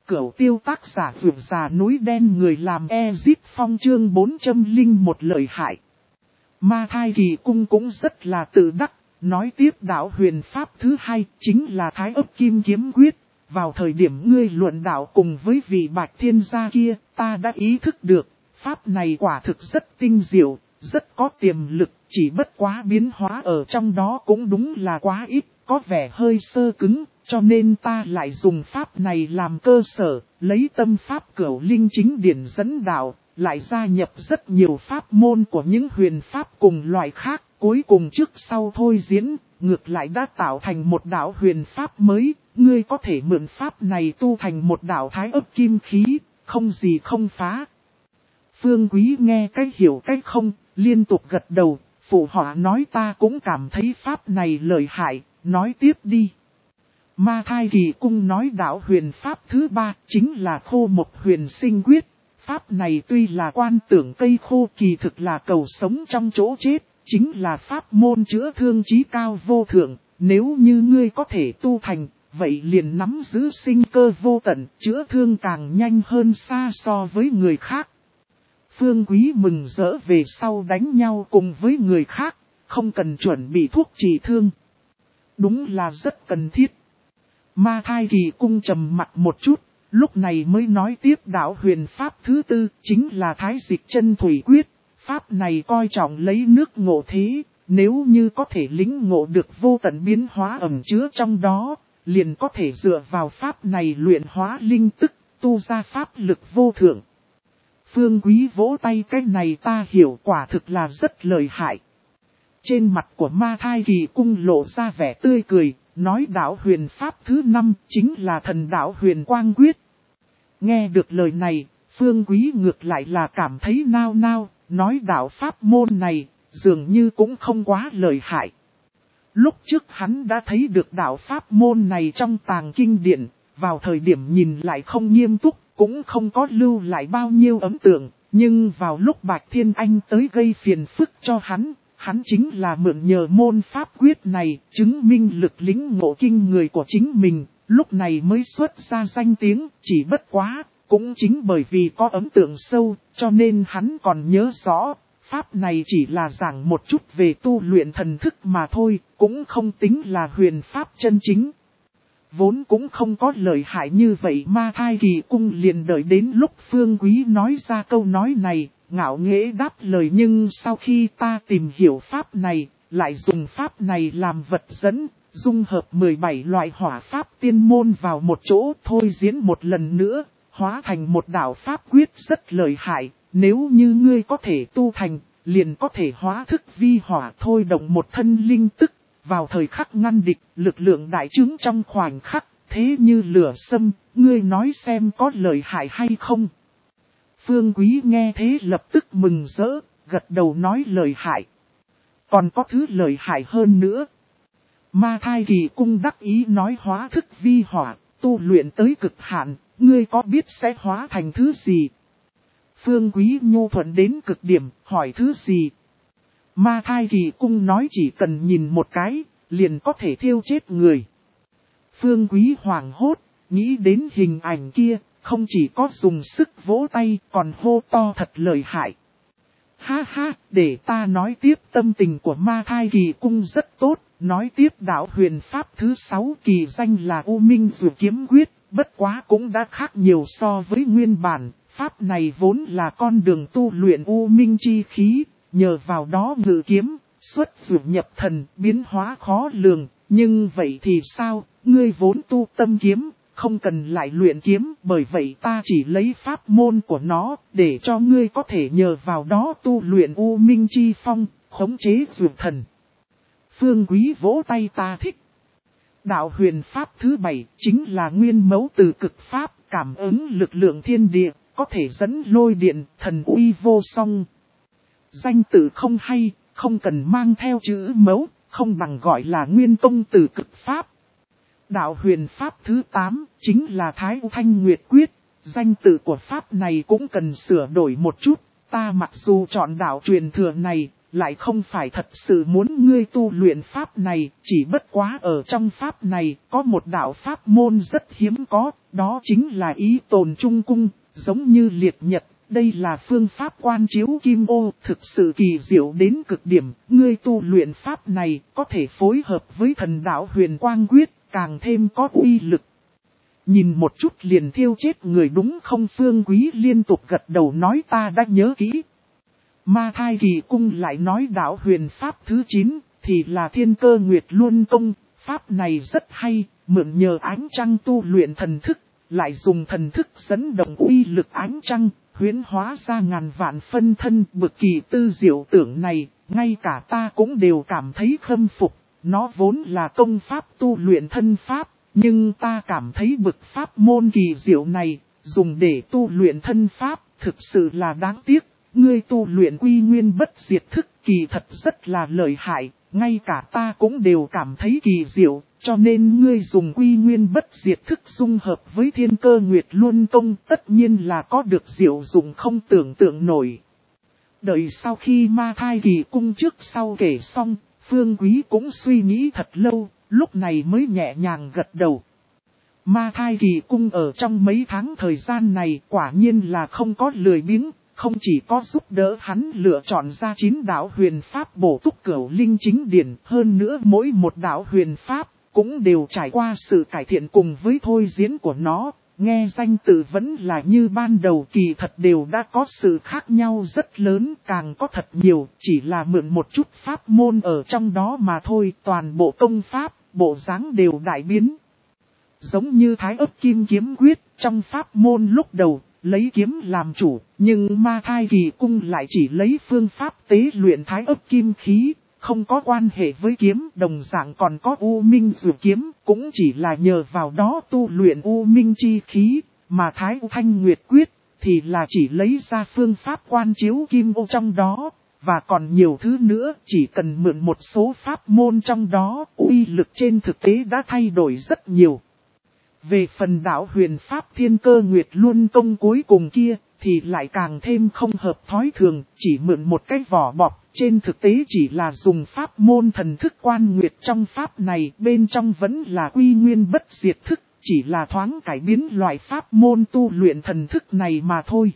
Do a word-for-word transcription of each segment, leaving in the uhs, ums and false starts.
Cửu tiêu tác giả vượt già núi đen người làm Ezit Phong chương bốn trăm lẻ một lợi hại. Ma Thai Kỳ Cung cũng rất là tự đắc, nói tiếp đạo huyền pháp thứ hai chính là Thái Ấp Kim Kiếm Quyết. Vào thời điểm ngươi luận đạo cùng với vị Bạch Thiên gia kia, ta đã ý thức được, pháp này quả thực rất tinh diệu, rất có tiềm lực, chỉ bất quá biến hóa ở trong đó cũng đúng là quá ít, có vẻ hơi sơ cứng, cho nên ta lại dùng pháp này làm cơ sở, lấy tâm pháp Cửu Linh chính điển dẫn đạo, lại gia nhập rất nhiều pháp môn của những huyền pháp cùng loại khác, cuối cùng trước sau thôi diễn, ngược lại đã tạo thành một đạo huyền pháp mới, ngươi có thể mượn pháp này tu thành một đạo Thái Ấp Kim Khí, không gì không phá. Phương Quý nghe cách hiểu cách không, liên tục gật đầu, phụ họa nói ta cũng cảm thấy pháp này lợi hại, nói tiếp đi. Ma Thai Kỳ Cung nói đạo huyền pháp thứ ba chính là Khô Mộc Huyền Sinh Quyết. Pháp này tuy là quan tưởng cây khô kỳ thực là cầu sống trong chỗ chết, chính là pháp môn chữa thương chí cao vô thượng. Nếu như ngươi có thể tu thành, vậy liền nắm giữ sinh cơ vô tận, chữa thương càng nhanh hơn xa so với người khác. Phương Quý mừng rỡ về sau đánh nhau cùng với người khác, không cần chuẩn bị thuốc trị thương. Đúng là rất cần thiết. Ma Thai Kỳ Cung trầm mặt một chút, lúc này mới nói tiếp đạo huyền pháp thứ tư, chính là Thái Dịch Chân Thủy Quyết. Pháp này coi trọng lấy nước ngộ thế, nếu như có thể lĩnh ngộ được vô tận biến hóa ẩn chứa trong đó, liền có thể dựa vào pháp này luyện hóa linh tức, tu ra pháp lực vô thượng. Phương Quý vỗ tay, cái này ta hiểu, quả thực là rất lợi hại. Trên mặt của Ma Thai Kỳ Cung lộ ra vẻ tươi cười, nói đạo huyền pháp thứ năm chính là Thần Đạo Huyền Quang Quyết. Nghe được lời này, Phương Quý ngược lại là cảm thấy nao nao, nói đạo pháp môn này dường như cũng không quá lợi hại. Lúc trước hắn đã thấy được đạo pháp môn này trong tàng kinh điển, vào thời điểm nhìn lại không nghiêm túc, cũng không có lưu lại bao nhiêu ấn tượng, nhưng vào lúc Bạch Thiên Anh tới gây phiền phức cho hắn, hắn chính là mượn nhờ môn pháp quyết này, chứng minh lực lĩnh ngộ kinh người của chính mình, lúc này mới xuất ra danh tiếng, chỉ bất quá, cũng chính bởi vì có ấn tượng sâu, cho nên hắn còn nhớ rõ, pháp này chỉ là giảng một chút về tu luyện thần thức mà thôi, cũng không tính là huyền pháp chân chính. Vốn cũng không có lợi hại như vậy, Ma Thai Kỳ Cung liền đợi đến lúc Phương Quý nói ra câu nói này, ngạo nghễ đáp lời, nhưng sau khi ta tìm hiểu pháp này, lại dùng pháp này làm vật dẫn, dung hợp mười bảy loại hỏa pháp tiên môn vào một chỗ, thôi diễn một lần nữa, hóa thành một đạo pháp quyết rất lợi hại, nếu như ngươi có thể tu thành, liền có thể hóa thức vi hỏa, thôi động một thân linh tức, vào thời khắc ngăn địch, lực lượng đại trướng trong khoảnh khắc, thế như lửa xâm, ngươi nói xem có lợi hại hay không. Phương Quý nghe thế lập tức mừng rỡ, gật đầu nói lợi hại. Còn có thứ lợi hại hơn nữa. Ma Thai Kỳ Cung đắc ý nói hóa thức vi hỏa, tu luyện tới cực hạn, ngươi có biết sẽ hóa thành thứ gì? Phương Quý nhu thuận đến cực điểm, hỏi thứ gì? Ma Thai Kỳ Cung nói chỉ cần nhìn một cái, liền có thể thiêu chết người. Phương Quý hoảng hốt, nghĩ đến hình ảnh kia, không chỉ có dùng sức vỗ tay, còn hô to thật lợi hại. Ha ha, để ta nói tiếp, tâm tình của Ma Thai Kỳ Cung rất tốt, nói tiếp đạo huyền pháp thứ sáu kỳ danh là U Minh Dụ Kiếm Quyết, bất quá cũng đã khác nhiều so với nguyên bản, pháp này vốn là con đường tu luyện U Minh chi khí, nhờ vào đó ngự kiếm, xuất dụ nhập thần, biến hóa khó lường, nhưng vậy thì sao, ngươi vốn tu tâm kiếm, không cần lại luyện kiếm, bởi vậy ta chỉ lấy pháp môn của nó, để cho ngươi có thể nhờ vào đó tu luyện U Minh chi phong, khống chế dụ thần. Phương Quý vỗ tay, ta thích. Đạo huyền pháp thứ bảy chính là nguyên mẫu từ cực pháp, cảm ứng lực lượng thiên địa, có thể dẫn lôi điện, thần uy vô song. Danh tự không hay, không cần mang theo chữ mẫu, không bằng gọi là nguyên công từ cực pháp. Đạo huyền pháp thứ tám chính là Thái Thanh Nguyệt Quyết, danh tự của pháp này cũng cần sửa đổi một chút, ta mặc dù chọn đạo truyền thừa này, lại không phải thật sự muốn ngươi tu luyện pháp này, chỉ bất quá ở trong pháp này có một đạo pháp môn rất hiếm có, đó chính là ý tồn trung cung, giống như liệt nhật. Đây là phương pháp quan chiếu kim ô, thực sự kỳ diệu đến cực điểm, ngươi tu luyện pháp này có thể phối hợp với thần đạo huyền quang quyết, càng thêm có uy lực. Nhìn một chút liền thiêu chết người đúng không? Phương Quý liên tục gật đầu nói ta đã nhớ kỹ. Ma Thai Kỳ Cung lại nói đạo huyền pháp thứ chín, thì là Thiên Cơ Nguyệt Luân Công, pháp này rất hay, mượn nhờ ánh trăng tu luyện thần thức, lại dùng thần thức dẫn động uy lực ánh trăng, huyễn hóa ra ngàn vạn phân thân. Bực kỳ tư diệu tưởng này, ngay cả ta cũng đều cảm thấy khâm phục, nó vốn là công pháp tu luyện thân pháp, nhưng ta cảm thấy bực pháp môn kỳ diệu này, dùng để tu luyện thân pháp, thực sự là đáng tiếc. Ngươi tu luyện quy nguyên bất diệt thức kỳ thật rất là lợi hại, ngay cả ta cũng đều cảm thấy kỳ diệu, cho nên ngươi dùng quy nguyên bất diệt thức dung hợp với Thiên Cơ Nguyệt Luân Công tất nhiên là có được diệu dụng không tưởng tượng nổi. Đợi sau khi Ma Thai Kỳ Cung trước sau kể xong, Phương Quý cũng suy nghĩ thật lâu, lúc này mới nhẹ nhàng gật đầu. Ma Thai Kỳ Cung ở trong mấy tháng thời gian này quả nhiên là không có lười biếng. Không chỉ có giúp đỡ hắn lựa chọn ra chín đạo huyền pháp bổ túc cửu linh chính điển, hơn nữa mỗi một đạo huyền pháp cũng đều trải qua sự cải thiện cùng với thôi diễn của nó. Nghe danh tự vẫn là như ban đầu, kỳ thật đều đã có sự khác nhau rất lớn, càng có thật nhiều, chỉ là mượn một chút pháp môn ở trong đó mà thôi, toàn bộ công pháp, bộ dáng đều đại biến. Giống như Thái Ấp Kim Kiếm Quyết, trong pháp môn lúc đầu, lấy kiếm làm chủ, nhưng Ma Thai Kỳ Cung lại chỉ lấy phương pháp tế luyện Thái Ấp Kim Khí, không có quan hệ với kiếm, đồng dạng còn có U Minh Dụ Kiếm, cũng chỉ là nhờ vào đó tu luyện U Minh Chi Khí, mà Thái Thanh Nguyệt Quyết thì là chỉ lấy ra phương pháp quan chiếu kim ô trong đó, và còn nhiều thứ nữa, chỉ cần mượn một số pháp môn trong đó, uy lực trên thực tế đã thay đổi rất nhiều. Về phần đạo huyền pháp Thiên Cơ Nguyệt Luân Công cuối cùng kia, thì lại càng thêm không hợp thói thường, chỉ mượn một cái vỏ bọc, trên thực tế chỉ là dùng pháp môn thần thức quan nguyệt trong pháp này, bên trong vẫn là quy nguyên bất diệt thức, chỉ là thoáng cải biến loại pháp môn tu luyện thần thức này mà thôi.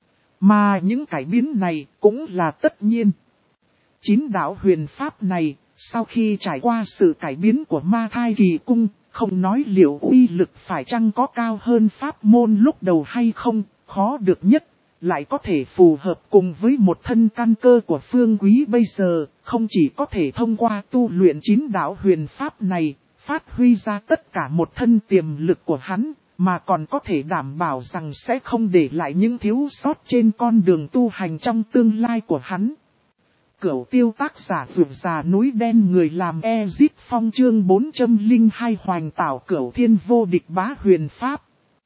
Mà những cải biến này cũng là tất nhiên. Chín đạo huyền pháp này, sau khi trải qua sự cải biến của Ma Thai Kỳ Cung, không nói liệu uy lực phải chăng có cao hơn pháp môn lúc đầu hay không, khó được nhất, lại có thể phù hợp cùng với một thân căn cơ của Phương Quý bây giờ, không chỉ có thể thông qua tu luyện chín đạo huyền pháp này, phát huy ra tất cả một thân tiềm lực của hắn, mà còn có thể đảm bảo rằng sẽ không để lại những thiếu sót trên con đường tu hành trong tương lai của hắn. Cửu Tiêu tác giả Vượt Già Núi Đen, người làm Ezit Phong chương bốn trăm lẻ hai Hoành Tảo Cửu Thiên Vô Địch Bá Huyền Pháp.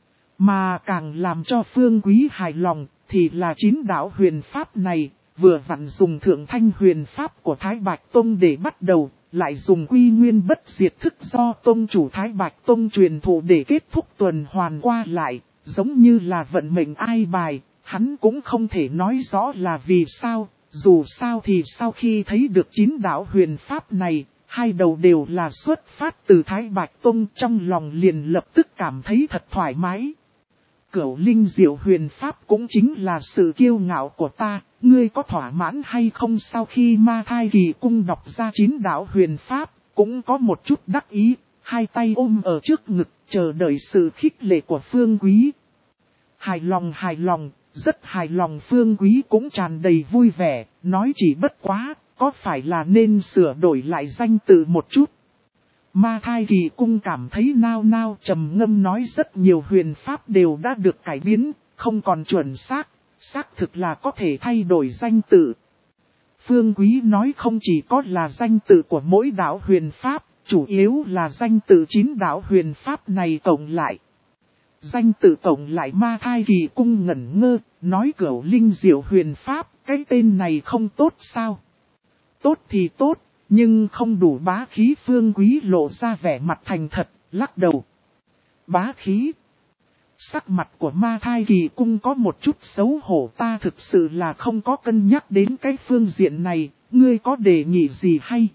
Mà càng làm cho Phương Quý hài lòng, thì là chín đạo huyền pháp này, vừa vặn dùng Thượng Thanh huyền pháp của Thái Bạch Tông để bắt đầu, lại dùng quy nguyên bất diệt thức do Tông chủ Thái Bạch Tông truyền thụ để kết thúc tuần hoàn qua lại, giống như là vận mệnh ai bài, hắn cũng không thể nói rõ là vì sao. Dù sao thì sau khi thấy được chín đạo huyền pháp này, hai đầu đều là xuất phát từ Thái Bạch Tông, trong lòng liền lập tức cảm thấy thật thoải mái. Cửu linh diệu huyền pháp cũng chính là sự kiêu ngạo của ta, ngươi có thỏa mãn hay không? Sau khi Ma Thai Kỳ Cung đọc ra chín đạo huyền pháp, cũng có một chút đắc ý, hai tay ôm ở trước ngực, chờ đợi sự khích lệ của Phương Quý. Hài lòng hài lòng. Rất hài lòng. Phương Quý cũng tràn đầy vui vẻ, nói chỉ bất quá, có phải là nên sửa đổi lại danh tự một chút. Ma Thai Kỳ Cung cảm thấy nao nao, trầm ngâm nói rất nhiều huyền pháp đều đã được cải biến, không còn chuẩn xác, xác thực là có thể thay đổi danh tự. Phương Quý nói không chỉ có là danh tự của mỗi đạo huyền pháp, chủ yếu là danh tự chín đạo huyền pháp này cộng lại. Danh tự cộng lại. Ma Thai Kỳ Cung ngẩn ngơ, nói Cửu linh diệu huyền pháp, cái tên này không tốt sao? Tốt thì tốt, nhưng không đủ bá khí. Phương Quý lộ ra vẻ mặt thành thật, lắc đầu. Bá khí? Sắc mặt của Ma Thai Kỳ Cung có một chút xấu hổ, ta thực sự là không có cân nhắc đến cái phương diện này, ngươi có đề nghị gì hay?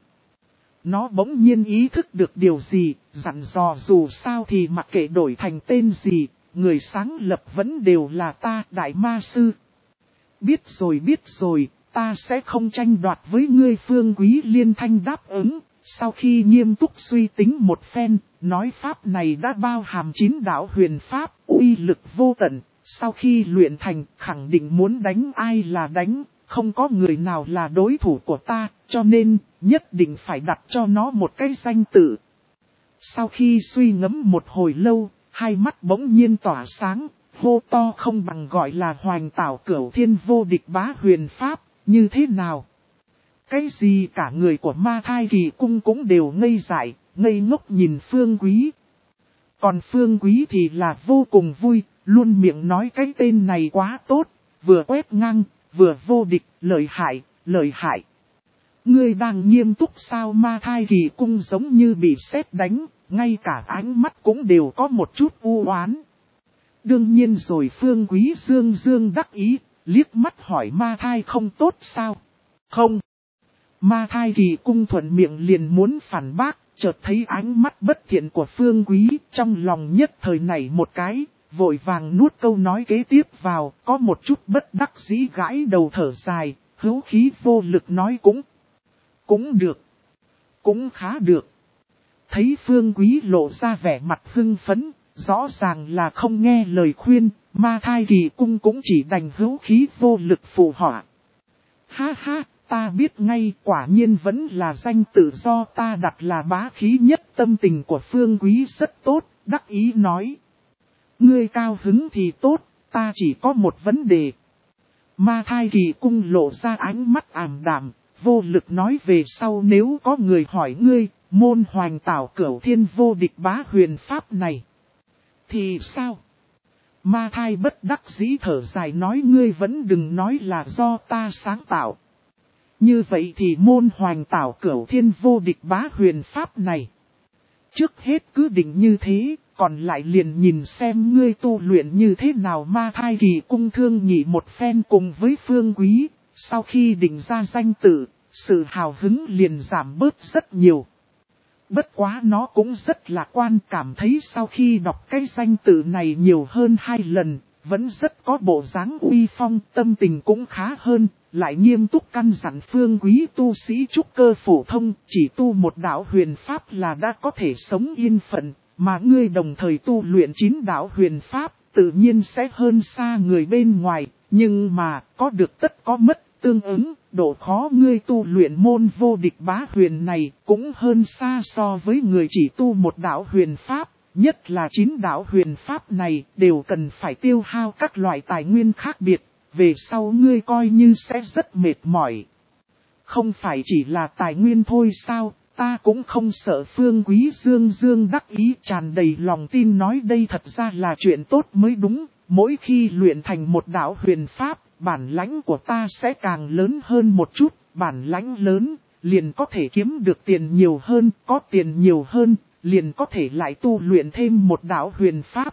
Nó bỗng nhiên ý thức được điều gì, dặn dò dù sao thì mặc kệ đổi thành tên gì, người sáng lập vẫn đều là ta, Đại Ma Sư. Biết rồi biết rồi, ta sẽ không tranh đoạt với ngươi. Phương Quý Liên thanh đáp ứng, sau khi nghiêm túc suy tính một phen, nói pháp này đã bao hàm chín đạo huyền pháp, uy lực vô tận, sau khi luyện thành khẳng định muốn đánh ai là đánh, không có người nào là đối thủ của ta, cho nên nhất định phải đặt cho nó một cái danh tự. Sau khi suy ngẫm một hồi lâu, hai mắt bỗng nhiên tỏa sáng, hô to không bằng gọi là Hoành Tảo Cửu Thiên Vô Địch Bá Huyền Pháp, như thế nào? Cái gì cả người của Ma Thai Kỳ Cung cũng đều ngây dại, ngây ngốc nhìn Phương Quý. Còn Phương Quý thì là vô cùng vui, luôn miệng nói cái tên này quá tốt, vừa quét ngang, vừa vô địch, lợi hại, lợi hại. Ngươi đang nghiêm túc sao? Ma Thai Kỳ Cung giống như bị sét đánh, ngay cả ánh mắt cũng đều có một chút u oán. Đương nhiên rồi. Phương Quý dương dương đắc ý, liếc mắt hỏi Ma Thai không tốt sao? Không. Ma Thai Kỳ Cung thuận miệng liền muốn phản bác, chợt thấy ánh mắt bất thiện của Phương Quý, trong lòng nhất thời này một cái, vội vàng nuốt câu nói kế tiếp vào, có một chút bất đắc dĩ gãi đầu thở dài, hữu khí vô lực nói cũng, cũng được, cũng khá được. Thấy Phương Quý lộ ra vẻ mặt hưng phấn, rõ ràng là không nghe lời khuyên, Ma Thai Kỳ Cung cũng chỉ đành hữu khí vô lực phụ họa. Ha ha, ta biết ngay, quả nhiên vẫn là danh tự do ta đặt là bá khí nhất. Tâm tình của Phương Quý rất tốt, đắc ý nói. Ngươi cao hứng thì tốt, ta chỉ có một vấn đề. Ma Thai Kỳ Cung lộ ra ánh mắt ảm đạm, vô lực nói về sau nếu có người hỏi ngươi, môn Hoành Tảo Cửu Thiên Vô Địch Bá Huyền Pháp này. Thì sao? Ma Thai bất đắc dĩ thở dài nói ngươi vẫn đừng nói là do ta sáng tạo. Như vậy thì môn Hoành Tảo Cửu Thiên Vô Địch Bá Huyền Pháp này. Trước hết cứ định như thế, còn lại liền nhìn xem ngươi tu luyện như thế nào. Ma Thai Kỳ Cung thương nghị một phen cùng với Phương Quý, sau khi định ra danh tự, sự hào hứng liền giảm bớt rất nhiều. Bất quá nó cũng rất lạc quan, cảm thấy sau khi đọc cái danh tự này nhiều hơn hai lần, vẫn rất có bộ dáng uy phong, tâm tình cũng khá hơn, lại nghiêm túc căn dặn Phương Quý tu sĩ trúc cơ phổ thông, chỉ tu một đạo huyền pháp là đã có thể sống yên phận, mà ngươi đồng thời tu luyện chín đạo huyền pháp, tự nhiên sẽ hơn xa người bên ngoài, nhưng mà có được tất có mất. Tương ứng, độ khó ngươi tu luyện môn vô địch bá huyền này cũng hơn xa so với người chỉ tu một đạo huyền pháp, nhất là chín đạo huyền pháp này đều cần phải tiêu hao các loại tài nguyên khác biệt, về sau ngươi coi như sẽ rất mệt mỏi. Không phải chỉ là tài nguyên thôi sao, ta cũng không sợ. Phương Quý dương dương đắc ý tràn đầy lòng tin nói đây thật ra là chuyện tốt mới đúng, mỗi khi luyện thành một đạo huyền pháp, bản lãnh của ta sẽ càng lớn hơn một chút, bản lãnh lớn, liền có thể kiếm được tiền nhiều hơn, có tiền nhiều hơn, liền có thể lại tu luyện thêm một đạo huyền pháp.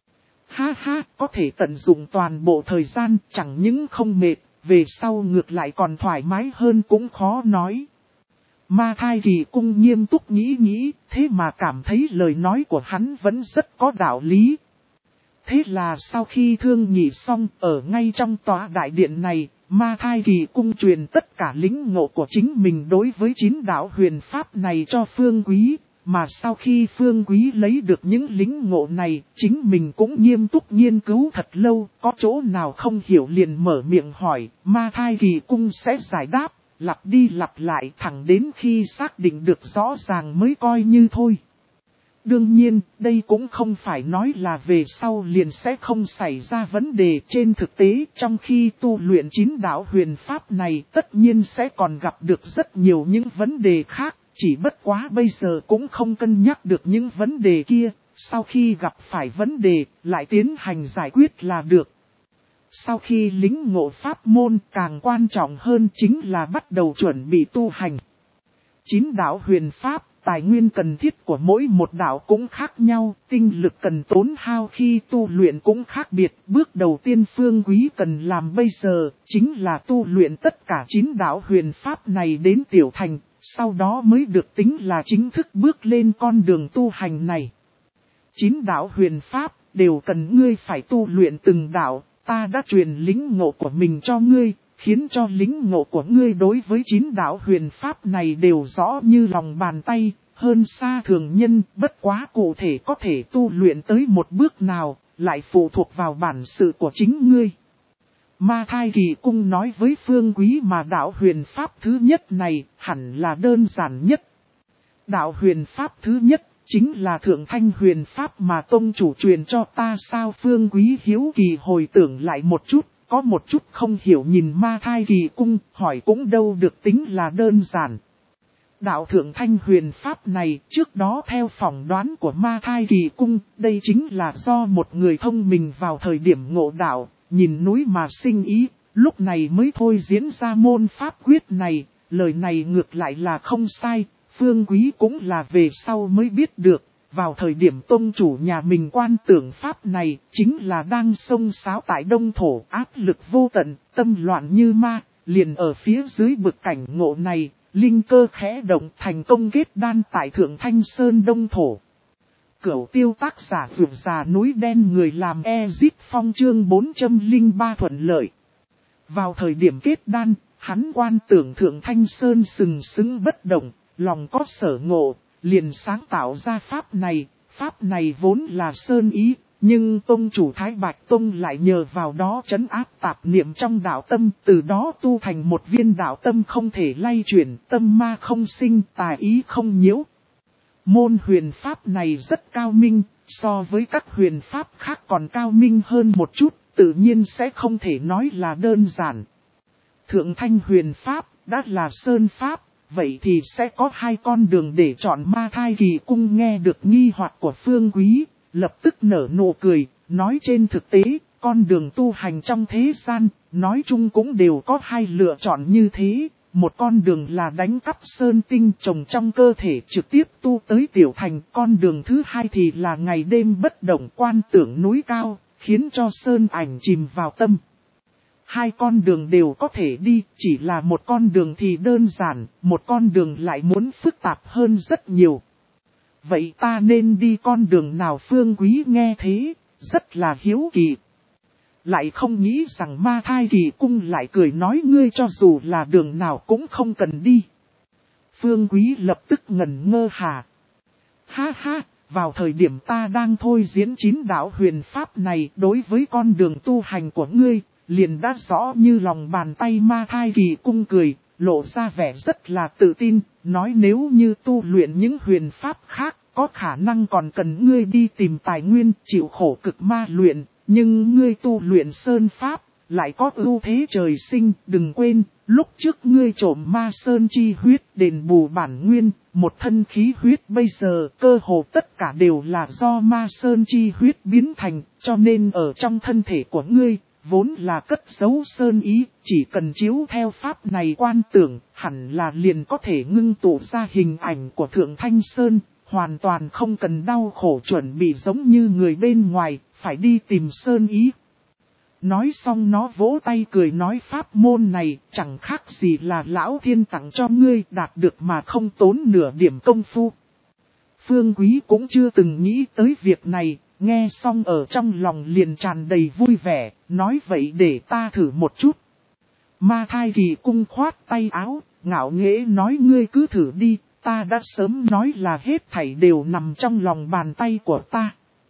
Ha ha, có thể tận dụng toàn bộ thời gian, chẳng những không mệt, về sau ngược lại còn thoải mái hơn cũng khó nói. Ma Thai Kỳ Cung nghiêm túc nghĩ nghĩ, thế mà cảm thấy lời nói của hắn vẫn rất có đạo lý. Thế là sau khi thương nghị xong, ở ngay trong tòa đại điện này, Ma Thai Kỳ Cung truyền tất cả lĩnh ngộ của chính mình đối với chín đạo huyền pháp này cho Phương Quý, mà sau khi Phương Quý lấy được những lĩnh ngộ này, chính mình cũng nghiêm túc nghiên cứu thật lâu, có chỗ nào không hiểu liền mở miệng hỏi, Ma Thai Kỳ Cung sẽ giải đáp, lặp đi lặp lại thẳng đến khi xác định được rõ ràng mới coi như thôi. Đương nhiên, đây cũng không phải nói là về sau liền sẽ không xảy ra vấn đề. Trên thực tế, trong khi tu luyện chín đạo huyền pháp này tất nhiên sẽ còn gặp được rất nhiều những vấn đề khác. Chỉ bất quá bây giờ cũng không cân nhắc được những vấn đề kia. Sau khi gặp phải vấn đề, lại tiến hành giải quyết là được. Sau khi lĩnh ngộ pháp môn, càng quan trọng hơn chính là bắt đầu chuẩn bị tu hành. Chín đạo huyền pháp, tài nguyên cần thiết của mỗi một đạo cũng khác nhau, tinh lực cần tốn hao khi tu luyện cũng khác biệt. Bước đầu tiên Phương Quý cần làm bây giờ, chính là tu luyện tất cả chín đạo huyền pháp này đến tiểu thành, sau đó mới được tính là chính thức bước lên con đường tu hành này. Chín đạo huyền pháp, đều cần ngươi phải tu luyện từng đạo, ta đã truyền lĩnh ngộ của mình cho ngươi, khiến cho lĩnh ngộ của ngươi đối với chín đạo huyền pháp này đều rõ như lòng bàn tay, hơn xa thường nhân, bất quá cụ thể có thể tu luyện tới một bước nào, lại phụ thuộc vào bản sự của chính ngươi. Ma Thai Kỳ Cung nói với Phương Quý mà đạo huyền pháp thứ nhất này hẳn là đơn giản nhất. Đạo huyền pháp thứ nhất chính là Thượng Thanh huyền pháp mà tông chủ truyền cho ta sao? Phương Quý hiếu kỳ hồi tưởng lại một chút, có một chút không hiểu nhìn Ma Thai Kỳ Cung, hỏi cũng đâu được tính là đơn giản. Đạo Thượng Thanh huyền pháp này trước đó theo phỏng đoán của Ma Thai Kỳ Cung, đây chính là do một người thông minh vào thời điểm ngộ đạo, nhìn núi mà sinh ý, lúc này mới thôi diễn ra môn pháp quyết này, lời này ngược lại là không sai. Phương Quý cũng là về sau mới biết được, vào thời điểm tông chủ nhà mình quan tưởng pháp này, chính là đang xông xáo tại đông thổ, áp lực vô tận, tâm loạn như ma, liền ở phía dưới bực cảnh ngộ này, linh cơ khẽ động thành công kết đan tại Thượng Thanh Sơn đông thổ. Cửu tiêu tác giả vượt già núi đen người làm Ezit Phong chương bốn trăm lẻ ba thuận lợi. Vào thời điểm kết đan, hắn quan tưởng Thượng Thanh Sơn sừng sững bất động, lòng có sở ngộ, liền sáng tạo ra pháp này. Pháp này vốn là sơn ý, nhưng tông chủ Thái Bạch Tông lại nhờ vào đó trấn áp tạp niệm trong đạo tâm, từ đó tu thành một viên đạo tâm không thể lay chuyển, tâm ma không sinh, tà ý không nhiễu. Môn huyền pháp này rất cao minh, so với các huyền pháp khác còn cao minh hơn một chút, tự nhiên sẽ không thể nói là đơn giản. Thượng Thanh huyền pháp, đã là sơn pháp, vậy thì sẽ có hai con đường để chọn. Ma Thai Kỳ Cung nghe được nghi hoặc của Phương Quý, lập tức nở nụ cười, nói trên thực tế, con đường tu hành trong thế gian, nói chung cũng đều có hai lựa chọn như thế. Một con đường là đánh cắp sơn tinh trồng trong cơ thể trực tiếp tu tới tiểu thành. Con đường thứ hai thì là ngày đêm bất động quan tưởng núi cao, khiến cho sơn ảnh chìm vào tâm. Hai con đường đều có thể đi, chỉ là một con đường thì đơn giản, một con đường lại muốn phức tạp hơn rất nhiều. Vậy ta nên đi con đường nào? Phương Quý nghe thế, rất là hiếu kỳ. Lại không nghĩ rằng Ma Thai Kỳ Cung lại cười nói ngươi cho dù là đường nào cũng không cần đi. Phương Quý lập tức ngẩn ngơ hà. Ha ha, vào thời điểm ta đang thôi diễn chín đạo huyền pháp này đối với con đường tu hành của ngươi, liền đã rõ như lòng bàn tay. Ma Thai Kỳ Cung cười, lộ ra vẻ rất là tự tin, nói nếu như tu luyện những huyền pháp khác, có khả năng còn cần ngươi đi tìm tài nguyên, chịu khổ cực ma luyện. Nhưng ngươi tu luyện sơn pháp, lại có ưu thế trời sinh, đừng quên, lúc trước ngươi trộm ma sơn chi huyết đền bù bản nguyên, một thân khí huyết bây giờ cơ hồ tất cả đều là do ma sơn chi huyết biến thành, cho nên ở trong thân thể của ngươi, vốn là cất giấu sơn ý, chỉ cần chiếu theo pháp này quan tưởng, hẳn là liền có thể ngưng tụ ra hình ảnh của Thượng Thanh Sơn. Hoàn toàn không cần đau khổ chuẩn bị giống như người bên ngoài, phải đi tìm sơn ý. Nói xong nó vỗ tay cười nói pháp môn này chẳng khác gì là lão thiên tặng cho ngươi, đạt được mà không tốn nửa điểm công phu. Phương Quý cũng chưa từng nghĩ tới việc này, nghe xong ở trong lòng liền tràn đầy vui vẻ, nói vậy để ta thử một chút. Ma Thai Kỳ Cung khoát tay áo, ngạo nghễ nói ngươi cứ thử đi. Ta đã sớm nói là hết thảy đều nằm trong lòng bàn tay của ta.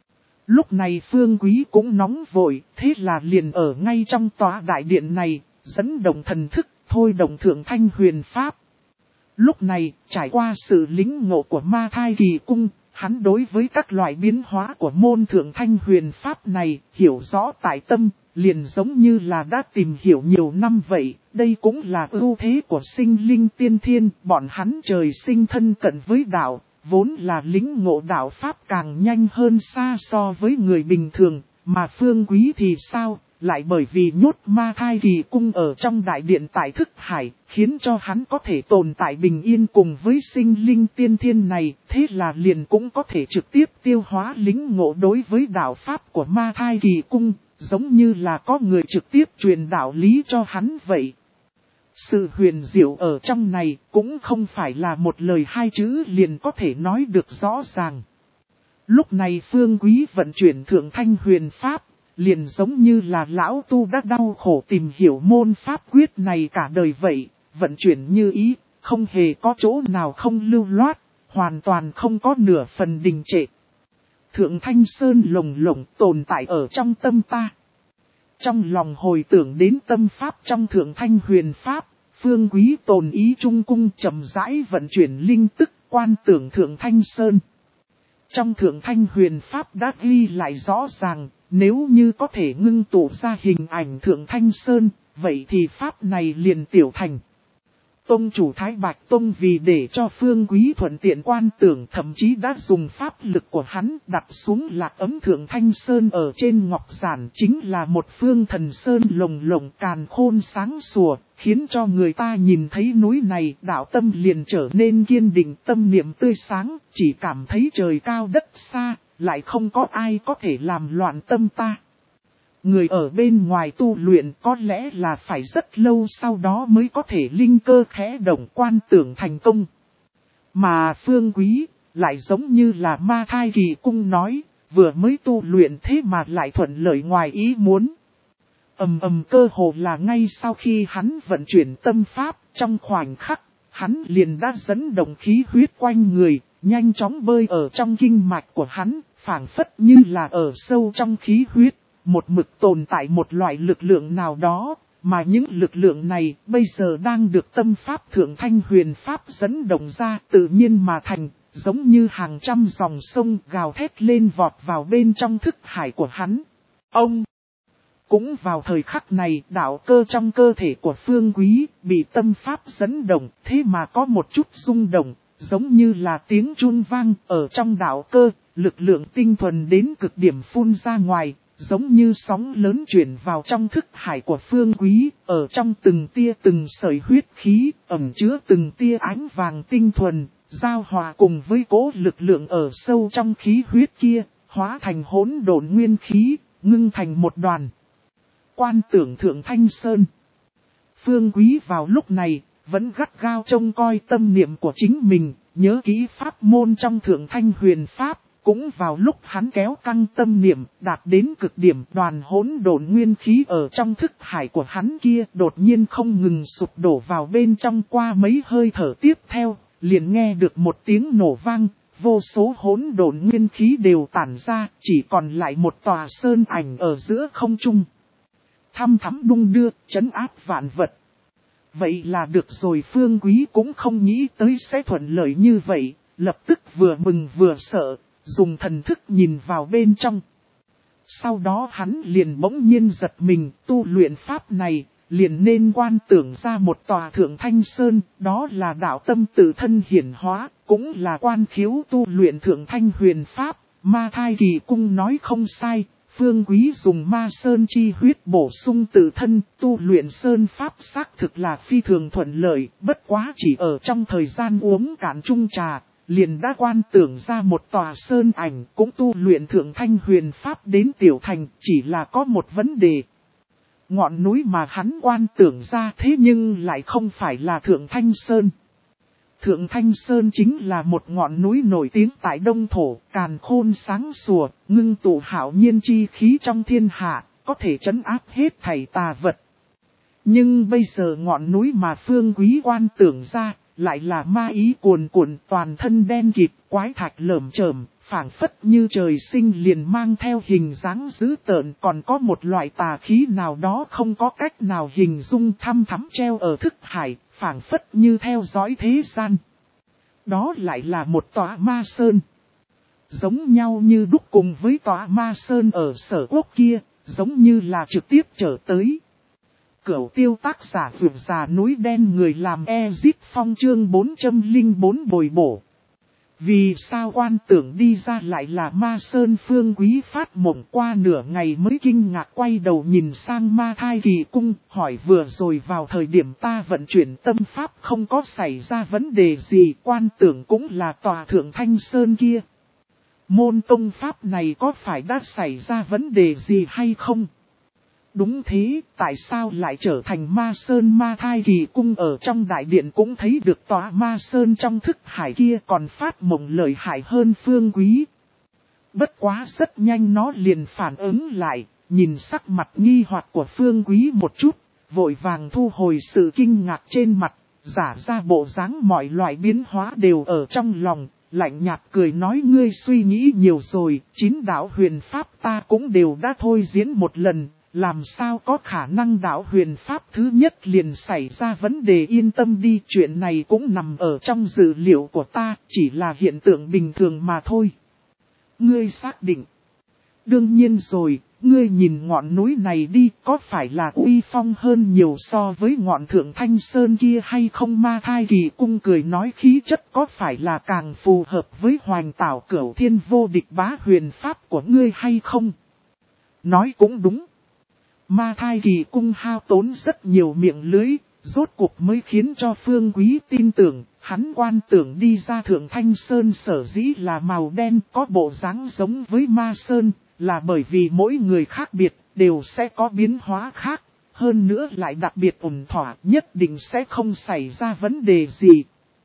Lúc này Phương Quý cũng nóng vội, thế là liền ở ngay trong tòa đại điện này, dẫn động thần thức, thôi động Thượng Thanh huyền pháp. Lúc này, trải qua sự lĩnh ngộ của Ma Thai Kỳ Cung, hắn đối với các loại biến hóa của môn Thượng Thanh huyền pháp này, hiểu rõ tại tâm, liền giống như là đã tìm hiểu nhiều năm vậy. Đây cũng là ưu thế của sinh linh tiên thiên, bọn hắn trời sinh thân cận với đạo, vốn là lĩnh ngộ đạo pháp càng nhanh hơn xa so với người bình thường, mà Phương Quý thì sao, lại bởi vì nhốt ma thai kỳ cung ở trong đại điện tại thức hải, khiến cho hắn có thể tồn tại bình yên cùng với sinh linh tiên thiên này, thế là liền cũng có thể trực tiếp tiêu hóa lĩnh ngộ đối với đạo pháp của ma thai kỳ cung, giống như là có người trực tiếp truyền đạo lý cho hắn vậy. Sự huyền diệu ở trong này cũng không phải là một lời hai chữ liền có thể nói được rõ ràng. Lúc này Phương Quý vận chuyển thượng thanh huyền pháp, liền giống như là lão tu đã đau khổ tìm hiểu môn pháp quyết này cả đời vậy, vận chuyển như ý, không hề có chỗ nào không lưu loát, hoàn toàn không có nửa phần đình trệ. Thượng thanh sơn lồng lộng tồn tại ở trong tâm ta. Trong lòng hồi tưởng đến tâm pháp trong thượng thanh huyền pháp, Phương Quý tồn ý trung cung chậm rãi vận chuyển linh tức quan tưởng thượng thanh sơn. Trong thượng thanh huyền pháp đã ghi lại rõ ràng, nếu như có thể ngưng tụ ra hình ảnh thượng thanh sơn, vậy thì pháp này liền tiểu thành. Tông chủ Thái Bạch Tông vì để cho Phương Quý thuận tiện quan tưởng thậm chí đã dùng pháp lực của hắn đặt xuống lạc ấm thượng thanh sơn ở trên ngọc giản, chính là một phương thần sơn lồng lộng càn khôn sáng sủa, khiến cho người ta nhìn thấy núi này đạo tâm liền trở nên kiên định, tâm niệm tươi sáng, chỉ cảm thấy trời cao đất xa, lại không có ai có thể làm loạn tâm ta. Người ở bên ngoài tu luyện có lẽ là phải rất lâu sau đó mới có thể linh cơ khẽ động quan tưởng thành công. Mà Phương Quý lại giống như là ma thai kỳ cung nói, vừa mới tu luyện thế mà lại thuận lợi ngoài ý muốn. Ầm ầm cơ hồ là ngay sau khi hắn vận chuyển tâm pháp, trong khoảnh khắc, hắn liền đã dẫn động khí huyết quanh người, nhanh chóng bơi ở trong kinh mạch của hắn, phảng phất như là ở sâu trong khí huyết. Một mực tồn tại một loại lực lượng nào đó, mà những lực lượng này bây giờ đang được tâm pháp thượng thanh huyền pháp dẫn động ra tự nhiên mà thành, giống như hàng trăm dòng sông gào thét lên vọt vào bên trong thức hải của hắn. Ông! Cũng vào thời khắc này đạo cơ trong cơ thể của Phương Quý bị tâm pháp dẫn động, thế mà có một chút rung động, giống như là tiếng chuông vang ở trong đạo cơ, lực lượng tinh thuần đến cực điểm phun ra ngoài. Giống như sóng lớn chuyển vào trong thức hải của Phương Quý, ở trong từng tia từng sợi huyết khí, ẩn chứa từng tia ánh vàng tinh thuần, giao hòa cùng với cố lực lượng ở sâu trong khí huyết kia, hóa thành hỗn độn nguyên khí, ngưng thành một đoàn. Quan tưởng thượng thanh sơn. Phương Quý vào lúc này, vẫn gắt gao trông coi tâm niệm của chính mình, nhớ kỹ pháp môn trong thượng thanh huyền pháp. Cũng vào lúc hắn kéo căng tâm niệm, đạt đến cực điểm đoàn hỗn độn nguyên khí ở trong thức hải của hắn kia đột nhiên không ngừng sụp đổ vào bên trong. Qua mấy hơi thở tiếp theo, liền nghe được một tiếng nổ vang, vô số hỗn độn nguyên khí đều tản ra, chỉ còn lại một tòa sơn ảnh ở giữa không trung. Thăm thắm đung đưa, trấn áp vạn vật. Vậy là được rồi. Phương Quý cũng không nghĩ tới sẽ thuận lợi như vậy, lập tức vừa mừng vừa sợ. Dùng thần thức nhìn vào bên trong. Sau đó hắn liền bỗng nhiên giật mình, tu luyện pháp này, liền nên quan tưởng ra một tòa thượng thanh sơn, đó là đạo tâm tự thân hiển hóa, cũng là quan khiếu tu luyện thượng thanh huyền pháp. Ma thai kỳ cung nói không sai, Phương Quý dùng ma sơn chi huyết bổ sung tự thân, tu luyện sơn pháp xác thực là phi thường thuận lợi, bất quá chỉ ở trong thời gian uống cạn chung trà. Liền đã quan tưởng ra một tòa sơn ảnh, cũng tu luyện thượng thanh huyền pháp đến tiểu thành, chỉ là có một vấn đề. Ngọn núi mà hắn quan tưởng ra thế nhưng lại không phải là thượng thanh sơn. Thượng thanh sơn chính là một ngọn núi nổi tiếng tại Đông Thổ, càn khôn sáng sủa, ngưng tụ hảo nhiên chi khí trong thiên hạ, có thể trấn áp hết thảy tà vật. Nhưng bây giờ ngọn núi mà Phương Quý quan tưởng ra, lại là ma ý cuồn cuộn, toàn thân đen kịt, quái thạch lởm chởm, phảng phất như trời sinh liền mang theo hình dáng dữ tợn, còn có một loại tà khí nào đó không có cách nào hình dung thăm thắm treo ở thức hải, phảng phất như theo dõi thế gian. Đó lại là một tòa ma sơn. Giống nhau như đúc cùng với tòa ma sơn ở Sở Quốc kia, giống như là trực tiếp trở tới. Cửu tiêu tác giả vượt già núi đen người làm Ezit Phong chương bốn trăm lẻ bốn bồi bổ. Vì sao quan tưởng đi ra lại là Ma Sơn Phương Quý phát mộng qua nửa ngày mới kinh ngạc quay đầu nhìn sang Ma Thai Kỳ Cung, hỏi vừa rồi vào thời điểm ta vận chuyển tâm pháp không có xảy ra vấn đề gì, quan tưởng cũng là tòa thượng Thanh Sơn kia. Môn tông pháp này có phải đã xảy ra vấn đề gì hay không? Đúng thế, tại sao lại trở thành Ma Sơn Ma Thai Kỳ Cung ở trong đại điện cũng thấy được tòa Ma Sơn trong thức hải kia còn phát mộng lợi hại hơn Phương Quý. Bất quá rất nhanh nó liền phản ứng lại, nhìn sắc mặt nghi hoặc của Phương Quý một chút, vội vàng thu hồi sự kinh ngạc trên mặt, giả ra bộ dáng mọi loại biến hóa đều ở trong lòng, lạnh nhạt cười nói ngươi suy nghĩ nhiều rồi, chín đạo huyền pháp ta cũng đều đã thôi diễn một lần. Làm sao có khả năng đạo huyền pháp thứ nhất liền xảy ra vấn đề, yên tâm đi, chuyện này cũng nằm ở trong dữ liệu của ta, chỉ là hiện tượng bình thường mà thôi. Ngươi xác định. Đương nhiên rồi, ngươi nhìn ngọn núi này đi, có phải là uy phong hơn nhiều so với ngọn thượng Thanh Sơn kia hay không? Ma Thai Kỳ Cung cười nói khí chất có phải là càng phù hợp với Hoành Tảo Cửu Thiên vô địch bá huyền pháp của ngươi hay không? Nói cũng đúng. Ma Thai Kỳ Cung hao tốn rất nhiều miệng lưới, rốt cuộc mới khiến cho Phương Quý tin tưởng, hắn quan tưởng đi ra thượng Thanh Sơn sở dĩ là màu đen có bộ dáng giống với Ma Sơn, là bởi vì mỗi người khác biệt, đều sẽ có biến hóa khác, hơn nữa lại đặc biệt ổn thỏa, nhất định sẽ không xảy ra vấn đề gì.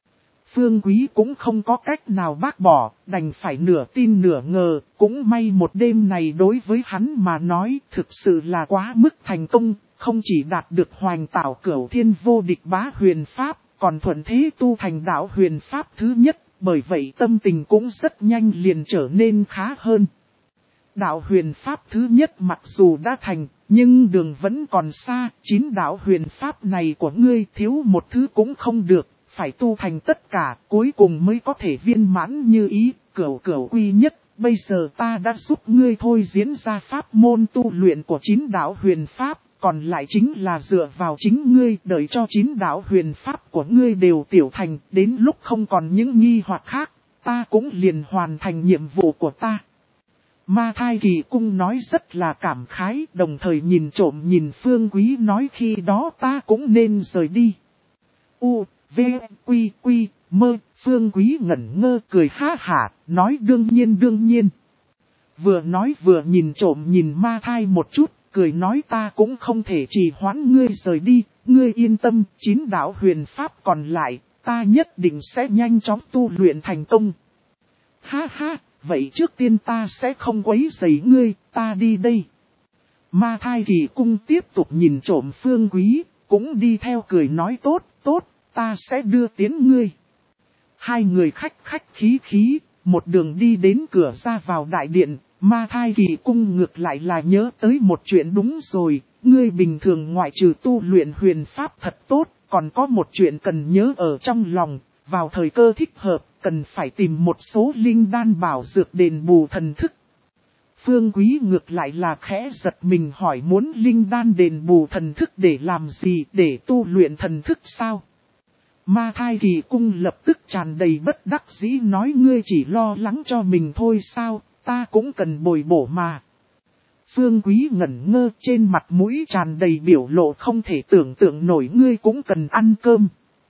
Phương Quý cũng không có cách nào bác bỏ, đành phải nửa tin nửa ngờ, cũng may một đêm này đối với hắn mà nói thực sự là quá mức thành công, không chỉ đạt được Hoành Tảo Cửu Thiên vô địch bá huyền pháp, còn thuận thế tu thành đạo huyền pháp thứ nhất, bởi vậy tâm tình cũng rất nhanh liền trở nên khá hơn. Đạo huyền pháp thứ nhất mặc dù đã thành, nhưng đường vẫn còn xa, chín đạo huyền pháp này của ngươi thiếu một thứ cũng không được. Phải tu thành tất cả, cuối cùng mới có thể viên mãn như ý, cửu cửu quy nhất. Bây giờ ta đã giúp ngươi thôi diễn ra pháp môn tu luyện của chín đạo huyền pháp, còn lại chính là dựa vào chính ngươi, đợi cho chín đạo huyền pháp của ngươi đều tiểu thành, đến lúc không còn những nghi hoặc khác, ta cũng liền hoàn thành nhiệm vụ của ta. Ma Thai Kỳ Cung nói rất là cảm khái, đồng thời nhìn trộm nhìn Phương Quý nói khi đó ta cũng nên rời đi. U V, quy, quy, mơ, Phương Quý ngẩn ngơ cười ha hả, nói đương nhiên đương nhiên. Vừa nói vừa nhìn trộm nhìn Ma Thai một chút, cười nói ta cũng không thể trì hoãn ngươi rời đi, ngươi yên tâm, chín đạo huyền pháp còn lại, ta nhất định sẽ nhanh chóng tu luyện thành công. Ha ha, vậy trước tiên ta sẽ không quấy rầy ngươi, ta đi đây. Ma Thai Kỳ Cung tiếp tục nhìn trộm Phương Quý, cũng đi theo cười nói tốt, tốt. Ta sẽ đưa tiến ngươi. Hai người khách khách khí khí, một đường đi đến cửa ra vào đại điện, Ma Thai Kỳ Cung ngược lại là nhớ tới một chuyện đúng rồi, ngươi bình thường ngoại trừ tu luyện huyền pháp thật tốt, còn có một chuyện cần nhớ ở trong lòng, vào thời cơ thích hợp, cần phải tìm một số linh đan bảo dược đền bù thần thức. Phương Quý ngược lại là khẽ giật mình hỏi muốn linh đan đền bù thần thức để làm gì, để tu luyện thần thức sao? Ma Thai Kỳ Cung lập tức tràn đầy bất đắc dĩ nói ngươi chỉ lo lắng cho mình thôi sao, ta cũng cần bồi bổ mà. Phương Quý ngẩn ngơ trên mặt mũi tràn đầy biểu lộ không thể tưởng tượng nổi ngươi cũng cần ăn cơm.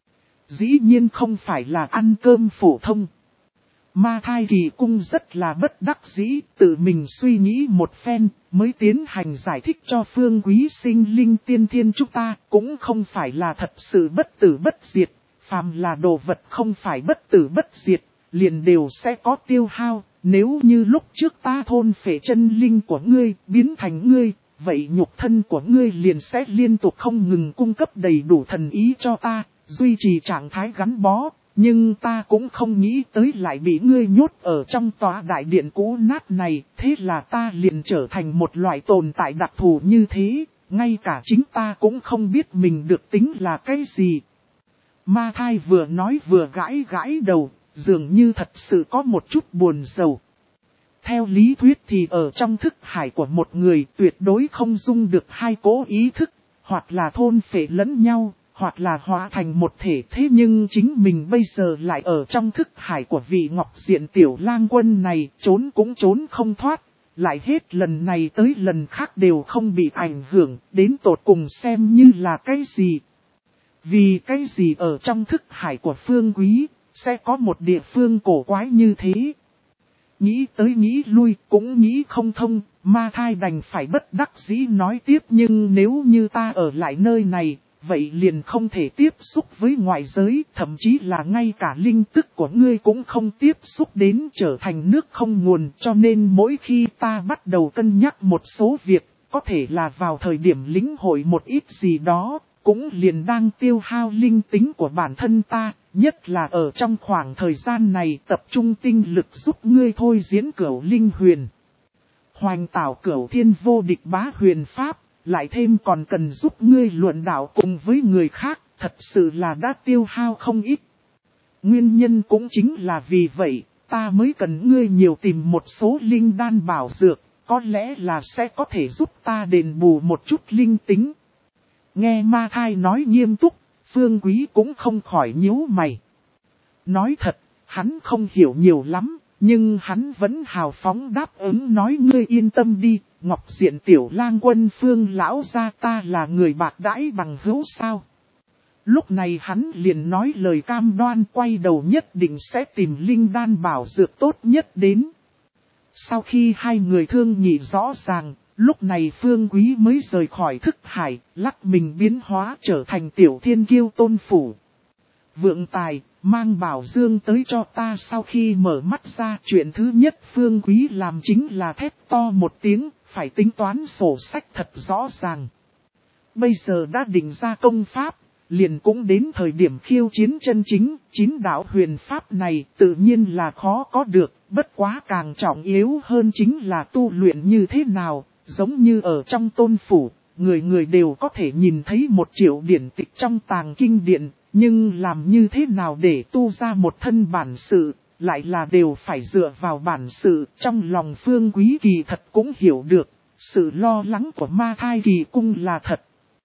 Dĩ nhiên không phải là ăn cơm phổ thông. Ma Thai Kỳ Cung rất là bất đắc dĩ, tự mình suy nghĩ một phen, mới tiến hành giải thích cho Phương Quý sinh linh tiên thiên chúng ta, cũng không phải là thật sự bất tử bất diệt, phàm là đồ vật không phải bất tử bất diệt, liền đều sẽ có tiêu hao, nếu như lúc trước ta thôn phệ chân linh của ngươi, biến thành ngươi, vậy nhục thân của ngươi liền sẽ liên tục không ngừng cung cấp đầy đủ thần ý cho ta, duy trì trạng thái gắn bó. Nhưng ta cũng không nghĩ tới lại bị ngươi nhốt ở trong tòa đại điện cũ nát này, thế là ta liền trở thành một loại tồn tại đặc thù như thế, ngay cả chính ta cũng không biết mình được tính là cái gì. Ma Thai vừa nói vừa gãi gãi đầu, dường như thật sự có một chút buồn rầu. Theo lý thuyết thì ở trong thức hải của một người tuyệt đối không dung được hai cố ý thức, hoặc là thôn phệ lẫn nhau, hoặc là hóa thành một thể, thế nhưng chính mình bây giờ lại ở trong thức hải của vị Ngọc Diện Tiểu Lang Quân này, trốn cũng trốn không thoát, lại hết lần này tới lần khác đều không bị ảnh hưởng, đến tột cùng xem như là cái gì. Vì cái gì ở trong thức hải của Phương Quý, sẽ có một địa phương cổ quái như thế. Nghĩ tới nghĩ lui cũng nghĩ không thông, Ma Thai đành phải bất đắc dĩ nói tiếp, nhưng nếu như ta ở lại nơi này, vậy liền không thể tiếp xúc với ngoại giới, thậm chí là ngay cả linh tức của ngươi cũng không tiếp xúc đến, trở thành nước không nguồn, cho nên mỗi khi ta bắt đầu cân nhắc một số việc, có thể là vào thời điểm lĩnh hội một ít gì đó, cũng liền đang tiêu hao linh tính của bản thân ta, nhất là ở trong khoảng thời gian này tập trung tinh lực giúp ngươi thôi diễn cửu linh huyền. Hoành tạo cửu thiên vô địch bá huyền pháp, lại thêm còn cần giúp ngươi luận đạo cùng với người khác, thật sự là đã tiêu hao không ít. Nguyên nhân cũng chính là vì vậy, ta mới cần ngươi nhiều tìm một số linh đan bảo dược, có lẽ là sẽ có thể giúp ta đền bù một chút linh tính. Nghe Ma Thai nói nghiêm túc, Phương Quý cũng không khỏi nhíu mày. Nói thật, hắn không hiểu nhiều lắm, nhưng hắn vẫn hào phóng đáp ứng nói, ngươi yên tâm đi, Ngọc Diện Tiểu Lang Quân Phương lão gia ta là người bạc đãi bằng hữu sao. Lúc này hắn liền nói lời cam đoan, quay đầu nhất định sẽ tìm linh đan bảo dược tốt nhất đến. Sau khi hai người thương nghị rõ ràng, lúc này Phương Quý mới rời khỏi thức hải, lắc mình biến hóa trở thành Tiểu Thiên Kiêu Tôn Phủ. Vượng tài, mang bảo dương tới cho ta. Sau khi mở mắt ra, chuyện thứ nhất Phương Quý làm chính là thét to một tiếng, phải tính toán sổ sách thật rõ ràng. Bây giờ đã định ra công pháp, liền cũng đến thời điểm khiêu chiến chân chính, chín đạo huyền pháp này tự nhiên là khó có được, bất quá càng trọng yếu hơn chính là tu luyện như thế nào, giống như ở trong Tôn Phủ, người người đều có thể nhìn thấy một triệu điển tịch trong tàng kinh điện, nhưng làm như thế nào để tu ra một thân bản sự, lại là đều phải dựa vào bản sự. Trong lòng Phương Quý kỳ thật cũng hiểu được, sự lo lắng của Ma Thai Kỳ Cung là thật.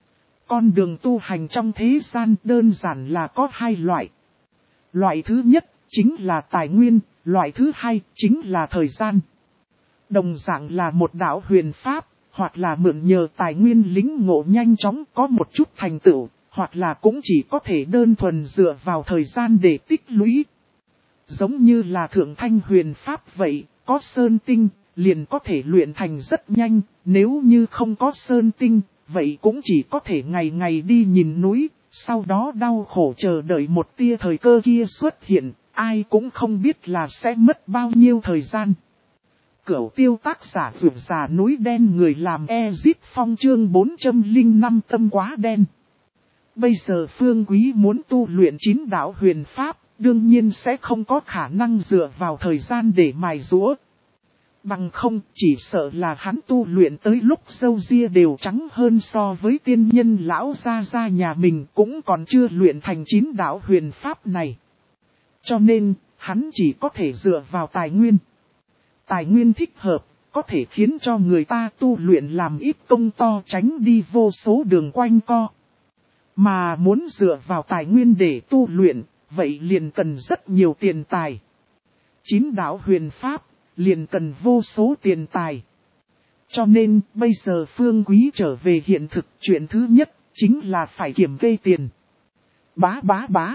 Con đường tu hành trong thế gian đơn giản là có hai loại. Loại thứ nhất chính là tài nguyên, loại thứ hai chính là thời gian. Đồng dạng là một đạo huyền pháp, hoặc là mượn nhờ tài nguyên lĩnh ngộ nhanh chóng có một chút thành tựu, hoặc là cũng chỉ có thể đơn thuần dựa vào thời gian để tích lũy. Giống như là Thượng Thanh huyền pháp vậy, có sơn tinh, liền có thể luyện thành rất nhanh, nếu như không có sơn tinh, vậy cũng chỉ có thể ngày ngày đi nhìn núi, sau đó đau khổ chờ đợi một tia thời cơ kia xuất hiện, ai cũng không biết là sẽ mất bao nhiêu thời gian. Cửu Tiêu tác giả vượt già núi đen, người làm Ezit Phong chương bốn trăm lẻ năm tâm quá đen. Bây giờ Phương Quý muốn tu luyện chín đạo huyền pháp, đương nhiên sẽ không có khả năng dựa vào thời gian để mài giũa. Bằng không, chỉ sợ là hắn tu luyện tới lúc râu ria đều trắng hơn so với tiên nhân lão gia gia nhà mình, cũng còn chưa luyện thành chín đạo huyền pháp này. Cho nên, hắn chỉ có thể dựa vào tài nguyên. Tài nguyên thích hợp, có thể khiến cho người ta tu luyện làm ít công to, tránh đi vô số đường quanh co. Mà muốn dựa vào tài nguyên để tu luyện, vậy liền cần rất nhiều tiền tài. Chín đạo huyền pháp, liền cần vô số tiền tài. Cho nên, bây giờ Phương Quý trở về hiện thực, chuyện thứ nhất, chính là phải kiểm kê tiền. Bá bá bá.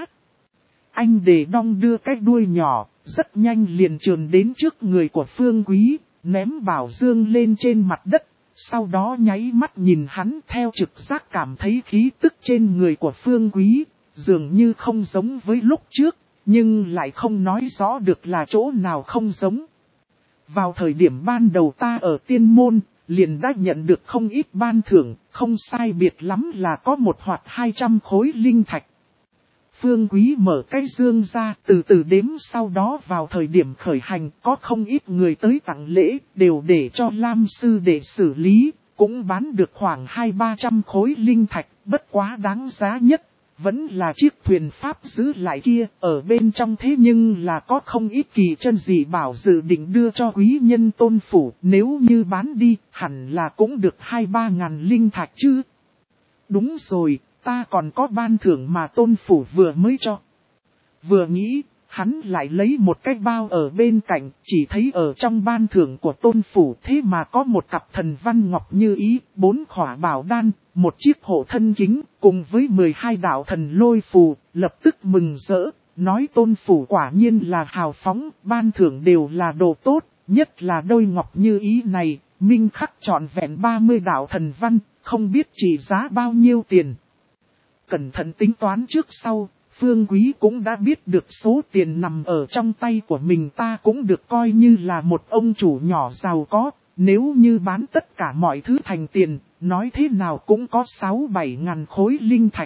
Anh Đề đong đưa cái đuôi nhỏ, rất nhanh liền trườn đến trước người của Phương Quý, ném bảo dương lên trên mặt đất. Sau đó nháy mắt nhìn hắn, theo trực giác cảm thấy khí tức trên người của Phương Quý, dường như không giống với lúc trước, nhưng lại không nói rõ được là chỗ nào không giống. Vào thời điểm ban đầu ta ở tiên môn, liền đã nhận được không ít ban thưởng, không sai biệt lắm là có một hoặc hai trăm khối linh thạch. Phương Quý mở cái dương ra, từ từ đếm, sau đó vào thời điểm khởi hành có không ít người tới tặng lễ, đều để cho Lam Sư để xử lý, cũng bán được khoảng hai ba trăm khối linh thạch, bất quá đáng giá nhất. Vẫn là chiếc thuyền pháp giữ lại kia, ở bên trong thế nhưng là có không ít kỳ chân dị bảo dự định đưa cho quý nhân Tôn Phủ, nếu như bán đi, hẳn là cũng được hai ba ngàn linh thạch chứ. Đúng rồi, ta còn có ban thưởng mà tôn phủ vừa mới cho. Vừa nghĩ, hắn lại lấy một cái bao ở bên cạnh, chỉ thấy ở trong ban thưởng của tôn phủ thế mà có một cặp thần văn ngọc như ý, bốn khỏa bảo đan, một chiếc hộ thân kính, cùng với mười hai đạo thần lôi phù, lập tức mừng rỡ, nói tôn phủ quả nhiên là hào phóng, ban thưởng đều là đồ tốt, nhất là đôi ngọc như ý này, minh khắc trọn vẹn ba mươi đạo thần văn, không biết trị giá bao nhiêu tiền. Cẩn thận tính toán trước sau. Phương Quý cũng đã biết được số tiền nằm ở trong tay của mình, ta cũng được coi như là một ông chủ nhỏ giàu có, nếu như bán tất cả mọi thứ thành tiền, nói thế nào cũng có sáu bảy ngàn khối linh thạch.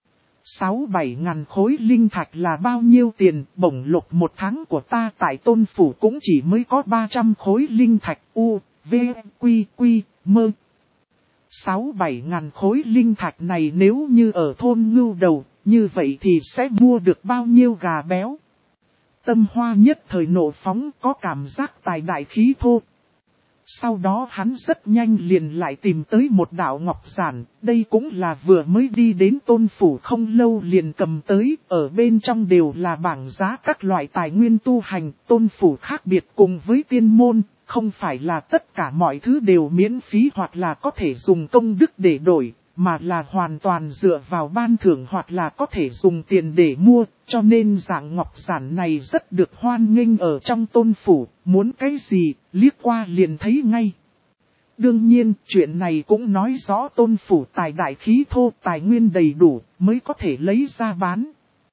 sáu bảy ngàn khối linh thạch là bao nhiêu tiền, bổng lộc một tháng của ta tại tôn phủ cũng chỉ mới có ba trăm khối linh thạch, u, v, quy, quy, mơ. sáu bảy ngàn khối linh thạch này nếu như ở thôn Ngưu Đầu, như vậy thì sẽ mua được bao nhiêu gà béo. Tâm Hoa nhất thời nộ phóng, có cảm giác tài đại khí thô. Sau đó hắn rất nhanh liền lại tìm tới một đạo ngọc giản, đây cũng là vừa mới đi đến tôn phủ không lâu liền cầm tới, ở bên trong đều là bảng giá các loại tài nguyên tu hành, tôn phủ khác biệt cùng với tiên môn, không phải là tất cả mọi thứ đều miễn phí hoặc là có thể dùng công đức để đổi, mà là hoàn toàn dựa vào ban thưởng hoặc là có thể dùng tiền để mua, cho nên dạng ngọc giản này rất được hoan nghênh ở trong tôn phủ, muốn cái gì, liếc qua liền thấy ngay. Đương nhiên, chuyện này cũng nói rõ tôn phủ tài đại khí thô, tài nguyên đầy đủ, mới có thể lấy ra bán.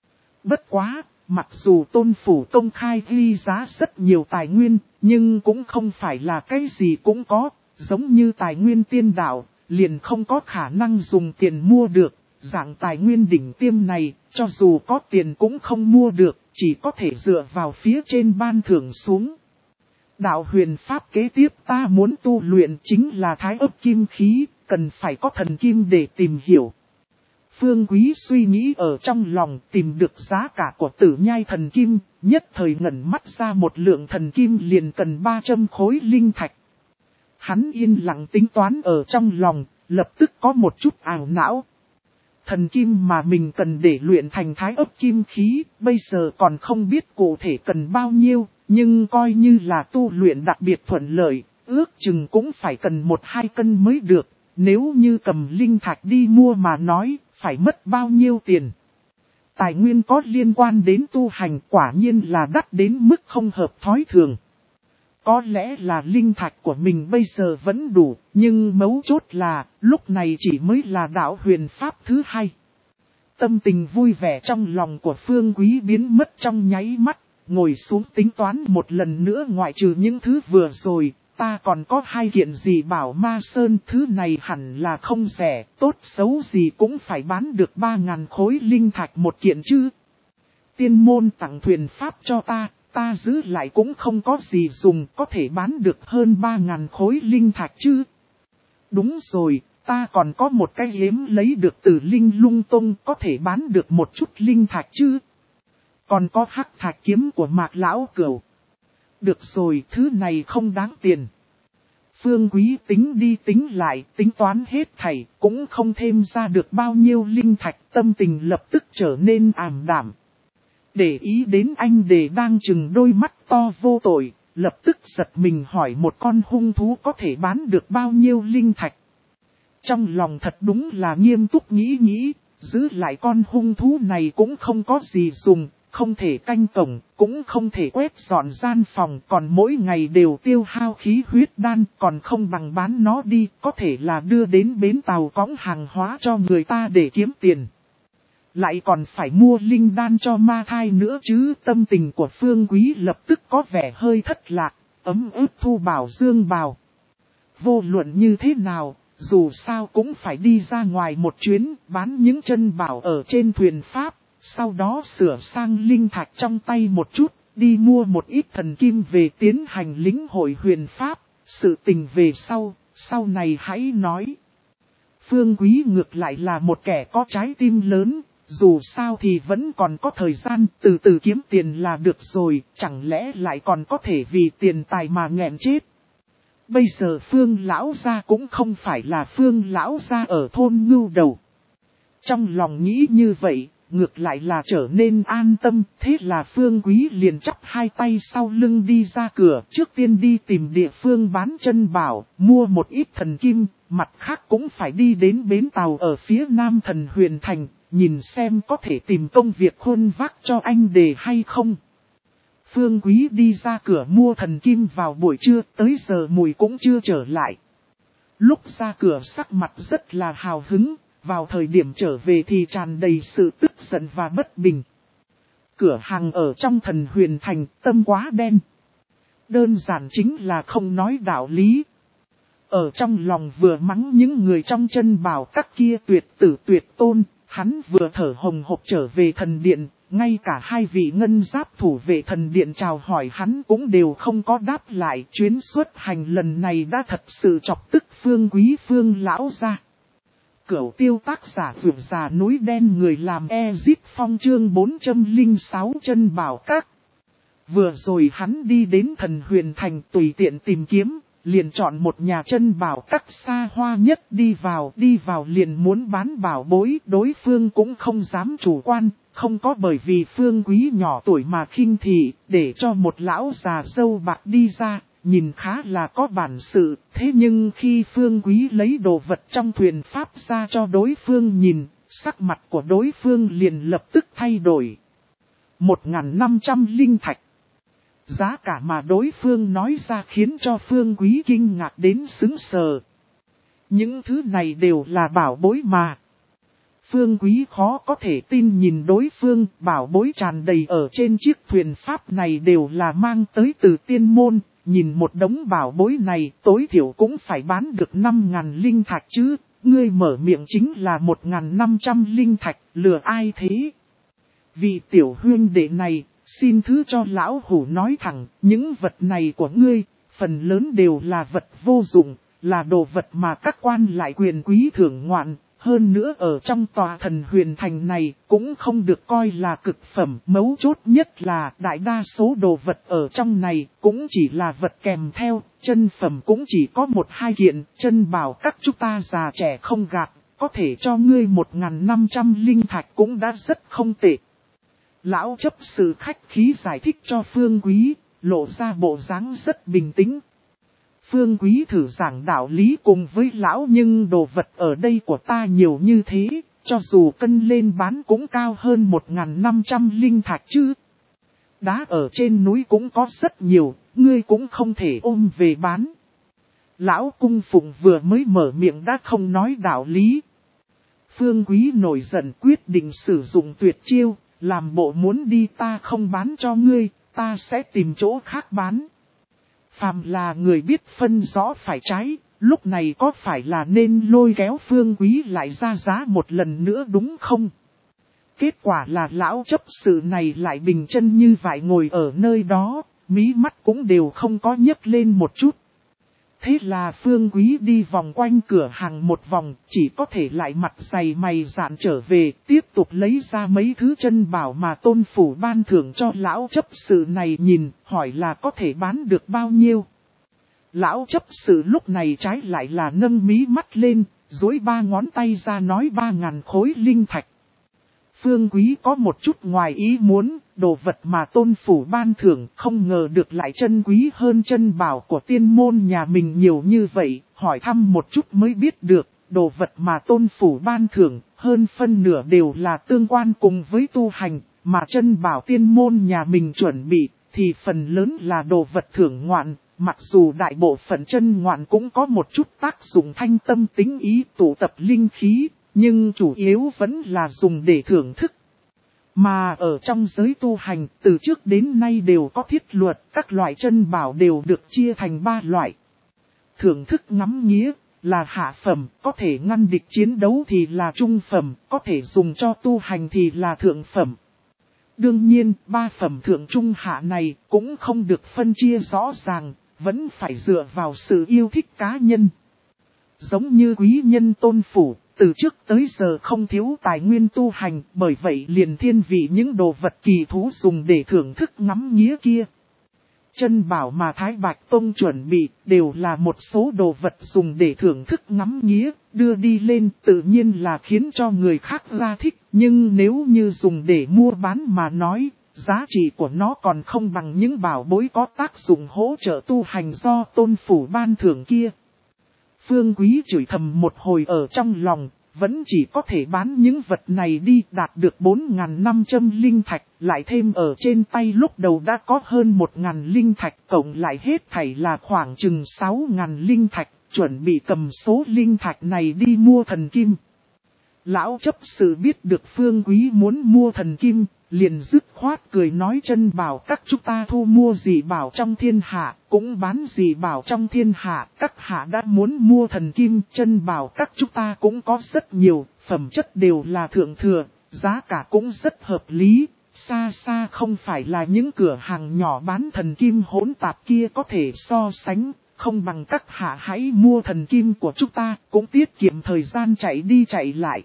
Bất quá, mặc dù tôn phủ công khai ghi giá rất nhiều tài nguyên, nhưng cũng không phải là cái gì cũng có, giống như tài nguyên tiên đạo. Liền không có khả năng dùng tiền mua được, dạng tài nguyên đỉnh tiêm này, cho dù có tiền cũng không mua được, chỉ có thể dựa vào phía trên ban thưởng xuống. Đạo huyền pháp kế tiếp ta muốn tu luyện chính là thái ấp kim khí, cần phải có thần kim để tìm hiểu. Phương Quý suy nghĩ ở trong lòng tìm được giá cả của tử nhai thần kim, nhất thời ngẩn mắt ra một lượng thần kim liền cần ba trăm khối linh thạch. Hắn yên lặng tính toán ở trong lòng, lập tức có một chút ảo não. Thần kim mà mình cần để luyện thành thái ấp kim khí, bây giờ còn không biết cụ thể cần bao nhiêu, nhưng coi như là tu luyện đặc biệt thuận lợi, ước chừng cũng phải cần một hai cân mới được, nếu như cầm linh thạch đi mua mà nói, phải mất bao nhiêu tiền. Tài nguyên có liên quan đến tu hành quả nhiên là đắt đến mức không hợp thói thường. Có lẽ là linh thạch của mình bây giờ vẫn đủ, nhưng mấu chốt là, lúc này chỉ mới là đạo huyền pháp thứ hai. Tâm tình vui vẻ trong lòng của Phương Quý biến mất trong nháy mắt, ngồi xuống tính toán một lần nữa ngoại trừ những thứ vừa rồi, ta còn có hai kiện gì bảo ma sơn, thứ này hẳn là không rẻ, tốt xấu gì cũng phải bán được ba ngàn khối linh thạch một kiện chứ. Tiên môn tặng thuyền pháp cho ta. Ta giữ lại cũng không có gì dùng, có thể bán được hơn ba ngàn khối linh thạch chứ. Đúng rồi, ta còn có một cái yếm lấy được từ Linh Lung Tông, có thể bán được một chút linh thạch chứ. Còn có hắc thạch kiếm của Mạc Lão Cửu. Được rồi, thứ này không đáng tiền. Phương Quý tính đi tính lại, tính toán hết thảy, cũng không thêm ra được bao nhiêu linh thạch, tâm tình lập tức trở nên ảm đạm. Để ý đến anh đề đang chừng đôi mắt to vô tội, lập tức giật mình hỏi một con hung thú có thể bán được bao nhiêu linh thạch. Trong lòng thật đúng là nghiêm túc nghĩ nghĩ, giữ lại con hung thú này cũng không có gì dùng, không thể canh cổng, cũng không thể quét dọn gian phòng, còn mỗi ngày đều tiêu hao khí huyết đan, còn không bằng bán nó đi, có thể là đưa đến bến tàu cõng hàng hóa cho người ta để kiếm tiền. Lại còn phải mua linh đan cho ma thai nữa chứ, tâm tình của Phương Quý lập tức có vẻ hơi thất lạc, ấm ức thu bảo dương bào. Vô luận như thế nào, dù sao cũng phải đi ra ngoài một chuyến, bán những chân bảo ở trên thuyền Pháp, sau đó sửa sang linh thạch trong tay một chút, đi mua một ít thần kim về tiến hành lĩnh hội huyền Pháp, sự tình về sau, sau này hãy nói. Phương Quý ngược lại là một kẻ có trái tim lớn. Dù sao thì vẫn còn có thời gian, từ từ kiếm tiền là được rồi, chẳng lẽ lại còn có thể vì tiền tài mà nghẹn chết. Bây giờ Phương Lão Gia cũng không phải là Phương Lão Gia ở thôn Ngưu Đầu. Trong lòng nghĩ như vậy, ngược lại là trở nên an tâm, thế là Phương Quý liền chắp hai tay sau lưng đi ra cửa, trước tiên đi tìm địa phương bán chân bảo, mua một ít thần kim, mặt khác cũng phải đi đến bến tàu ở phía nam Thần Huyền Thành, nhìn xem có thể tìm công việc khuôn vác cho anh Đề hay không. Phương Quý đi ra cửa mua thần kim vào buổi trưa, tới giờ mùi cũng chưa trở lại. Lúc ra cửa sắc mặt rất là hào hứng, vào thời điểm trở về thì tràn đầy sự tức giận và bất bình. Cửa hàng ở trong Thần Huyền Thành tâm quá đen. Đơn giản chính là không nói đạo lý. Ở trong lòng vừa mắng những người trong chân bảo các kia tuyệt tử tuyệt tôn, hắn vừa thở hồng hộc trở về thần điện, ngay cả hai vị ngân giáp thủ vệ thần điện chào hỏi hắn cũng đều không có đáp lại. Chuyến xuất hành lần này đã thật sự chọc tức Phương Quý Phương lão ra. Cửu tiêu tác giả vượt già núi đen người làm Ezit Phong chương bốn trăm lẻ sáu chân bảo các. Vừa rồi hắn đi đến Thần Huyền Thành tùy tiện tìm kiếm, liền chọn một nhà chân bảo các xa hoa nhất đi vào, đi vào liền muốn bán bảo bối, đối phương cũng không dám chủ quan, không có bởi vì Phương Quý nhỏ tuổi mà khinh thị, để cho một lão già râu bạc đi ra, nhìn khá là có bản sự, thế nhưng khi Phương Quý lấy đồ vật trong thuyền pháp ra cho đối phương nhìn, sắc mặt của đối phương liền lập tức thay đổi. Một ngàn năm trăm linh thạch. Giá cả mà đối phương nói ra khiến cho Phương Quý kinh ngạc đến sững sờ. Những thứ này đều là bảo bối mà. Phương Quý khó có thể tin nhìn đối phương, bảo bối tràn đầy ở trên chiếc thuyền pháp này đều là mang tới từ tiên môn. Nhìn một đống bảo bối này tối thiểu cũng phải bán được năm ngàn linh thạch chứ. Ngươi mở miệng chính là một ngàn năm trăm linh thạch, lừa ai thế? Vì tiểu huyên đệ này, xin thứ cho lão hủ nói thẳng, những vật này của ngươi, phần lớn đều là vật vô dụng, là đồ vật mà các quan lại quyền quý thưởng ngoạn. Hơn nữa ở trong tòa Thần Huyền Thành này cũng không được coi là cực phẩm. Mấu chốt nhất là đại đa số đồ vật ở trong này cũng chỉ là vật kèm theo. Chân phẩm cũng chỉ có một hai kiện. Chân bảo các chúng ta già trẻ không gạt. Có thể cho ngươi một ngàn năm trăm linh thạch cũng đã rất không tệ. Lão chấp sự khách khí giải thích cho Phương Quý, lộ ra bộ dáng rất bình tĩnh. Phương Quý thử giảng đạo lý cùng với lão, nhưng đồ vật ở đây của ta nhiều như thế, cho dù cân lên bán cũng cao hơn một ngàn năm trăm linh thạch chứ. Đá ở trên núi cũng có rất nhiều, ngươi cũng không thể ôm về bán. Lão cung phụng vừa mới mở miệng đã không nói đạo lý. Phương Quý nổi giận quyết định sử dụng tuyệt chiêu, làm bộ muốn đi ta không bán cho ngươi, ta sẽ tìm chỗ khác bán. Phàm là người biết phân rõ phải trái, lúc này có phải là nên lôi kéo Phương Quý lại ra giá một lần nữa đúng không? Kết quả là lão chấp sự này lại bình chân như vậy ngồi ở nơi đó, mí mắt cũng đều không có nhấc lên một chút. Thế là Phương Quý đi vòng quanh cửa hàng một vòng, chỉ có thể lại mặt dày mày dạn trở về, tiếp tục lấy ra mấy thứ chân bảo mà tôn phủ ban thưởng cho lão chấp sự này nhìn, hỏi là có thể bán được bao nhiêu. Lão chấp sự lúc này trái lại là nâng mí mắt lên, duỗi ba ngón tay ra nói ba ngàn khối linh thạch. Phương Quý có một chút ngoài ý muốn, đồ vật mà tôn phủ ban thưởng không ngờ được lại chân quý hơn chân bảo của tiên môn nhà mình nhiều như vậy, hỏi thăm một chút mới biết được, đồ vật mà tôn phủ ban thưởng hơn phân nửa đều là tương quan cùng với tu hành, mà chân bảo tiên môn nhà mình chuẩn bị thì phần lớn là đồ vật thưởng ngoạn, mặc dù đại bộ phận chân ngoạn cũng có một chút tác dụng thanh tâm tính ý tụ tập linh khí. Nhưng chủ yếu vẫn là dùng để thưởng thức. Mà ở trong giới tu hành, từ trước đến nay đều có thiết luật, các loại chân bảo đều được chia thành ba loại. Thưởng thức ngắm nghía, là hạ phẩm, có thể ngăn địch chiến đấu thì là trung phẩm, có thể dùng cho tu hành thì là thượng phẩm. Đương nhiên, ba phẩm thượng trung hạ này cũng không được phân chia rõ ràng, vẫn phải dựa vào sự yêu thích cá nhân. Giống như quý nhân tôn phủ. Từ trước tới giờ không thiếu tài nguyên tu hành, bởi vậy liền thiên vị những đồ vật kỳ thú dùng để thưởng thức ngắm nghía kia. chân bảo mà Thái Bạch Tông chuẩn bị đều là một số đồ vật dùng để thưởng thức ngắm nghía, đưa đi lên tự nhiên là khiến cho người khác ra thích. Nhưng nếu như dùng để mua bán mà nói, giá trị của nó còn không bằng những bảo bối có tác dụng hỗ trợ tu hành do tôn phủ ban thưởng kia. Phương Quý chửi thầm một hồi ở trong lòng, vẫn chỉ có thể bán những vật này đi đạt được bốn nghìn năm trăm linh thạch, lại thêm ở trên tay lúc đầu đã có hơn một nghìn linh thạch, cộng lại hết thảy là khoảng chừng sáu nghìn linh thạch, chuẩn bị cầm số linh thạch này đi mua thần kim. Lão chấp sự biết được Phương Quý muốn mua thần kim, liền dứt khoát cười nói chân bảo các chúng ta thu mua gì bảo trong thiên hạ, cũng bán gì bảo trong thiên hạ, các hạ đã muốn mua thần kim, chân bảo các chúng ta cũng có rất nhiều, phẩm chất đều là thượng thừa, giá cả cũng rất hợp lý, xa xa không phải là những cửa hàng nhỏ bán thần kim hỗn tạp kia có thể so sánh. Không bằng các hạ hãy mua thần kim của chúng ta, cũng tiết kiệm thời gian chạy đi chạy lại.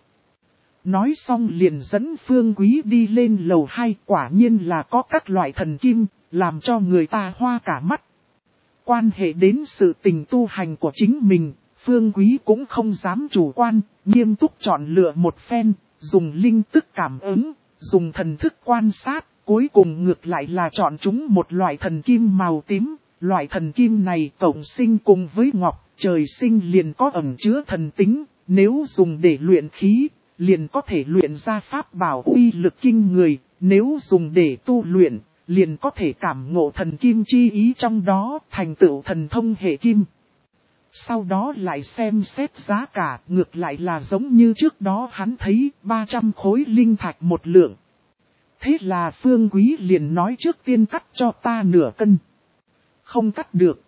Nói xong liền dẫn Phương Quý đi lên lầu hai, quả nhiên là có các loại thần kim, làm cho người ta hoa cả mắt. Quan hệ đến sự tình tu hành của chính mình, Phương Quý cũng không dám chủ quan, nghiêm túc chọn lựa một phen, dùng linh tức cảm ứng, dùng thần thức quan sát, cuối cùng ngược lại là chọn chúng một loại thần kim màu tím. Loại thần kim này cộng sinh cùng với ngọc, trời sinh liền có ẩn chứa thần tính, nếu dùng để luyện khí, liền có thể luyện ra pháp bảo uy lực kinh người, nếu dùng để tu luyện, liền có thể cảm ngộ thần kim chi ý trong đó, thành tựu thần thông hệ kim. Sau đó lại xem xét giá cả, ngược lại là giống như trước đó hắn thấy ba trăm khối linh thạch một lượng. Thế là Phương Quý liền nói trước tiên cắt cho ta nửa cân. Không cắt được.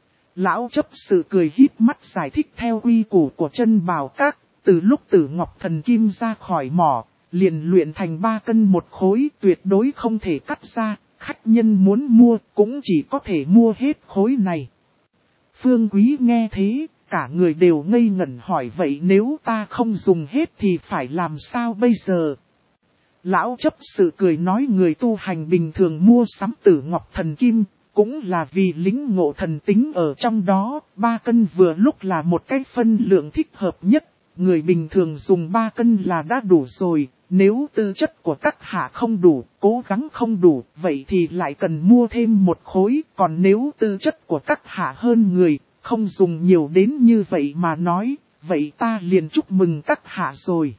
Lão chấp sự cười híp mắt giải thích theo quy củ của chân bảo các, từ lúc Tử Ngọc Thần Kim ra khỏi mỏ, liền luyện thành ba cân một khối, tuyệt đối không thể cắt ra, khách nhân muốn mua cũng chỉ có thể mua hết khối này. Phương Quý nghe thế, cả người đều ngây ngẩn hỏi vậy nếu ta không dùng hết thì phải làm sao bây giờ? Lão chấp sự cười nói người tu hành bình thường mua sắm Tử Ngọc Thần Kim, cũng là vì lính ngộ thần tính ở trong đó, ba cân vừa lúc là một cái phân lượng thích hợp nhất, người bình thường dùng ba cân là đã đủ rồi, nếu tư chất của các hạ không đủ, cố gắng không đủ, vậy thì lại cần mua thêm một khối, còn nếu tư chất của các hạ hơn người, không dùng nhiều đến như vậy mà nói, vậy ta liền chúc mừng các hạ rồi.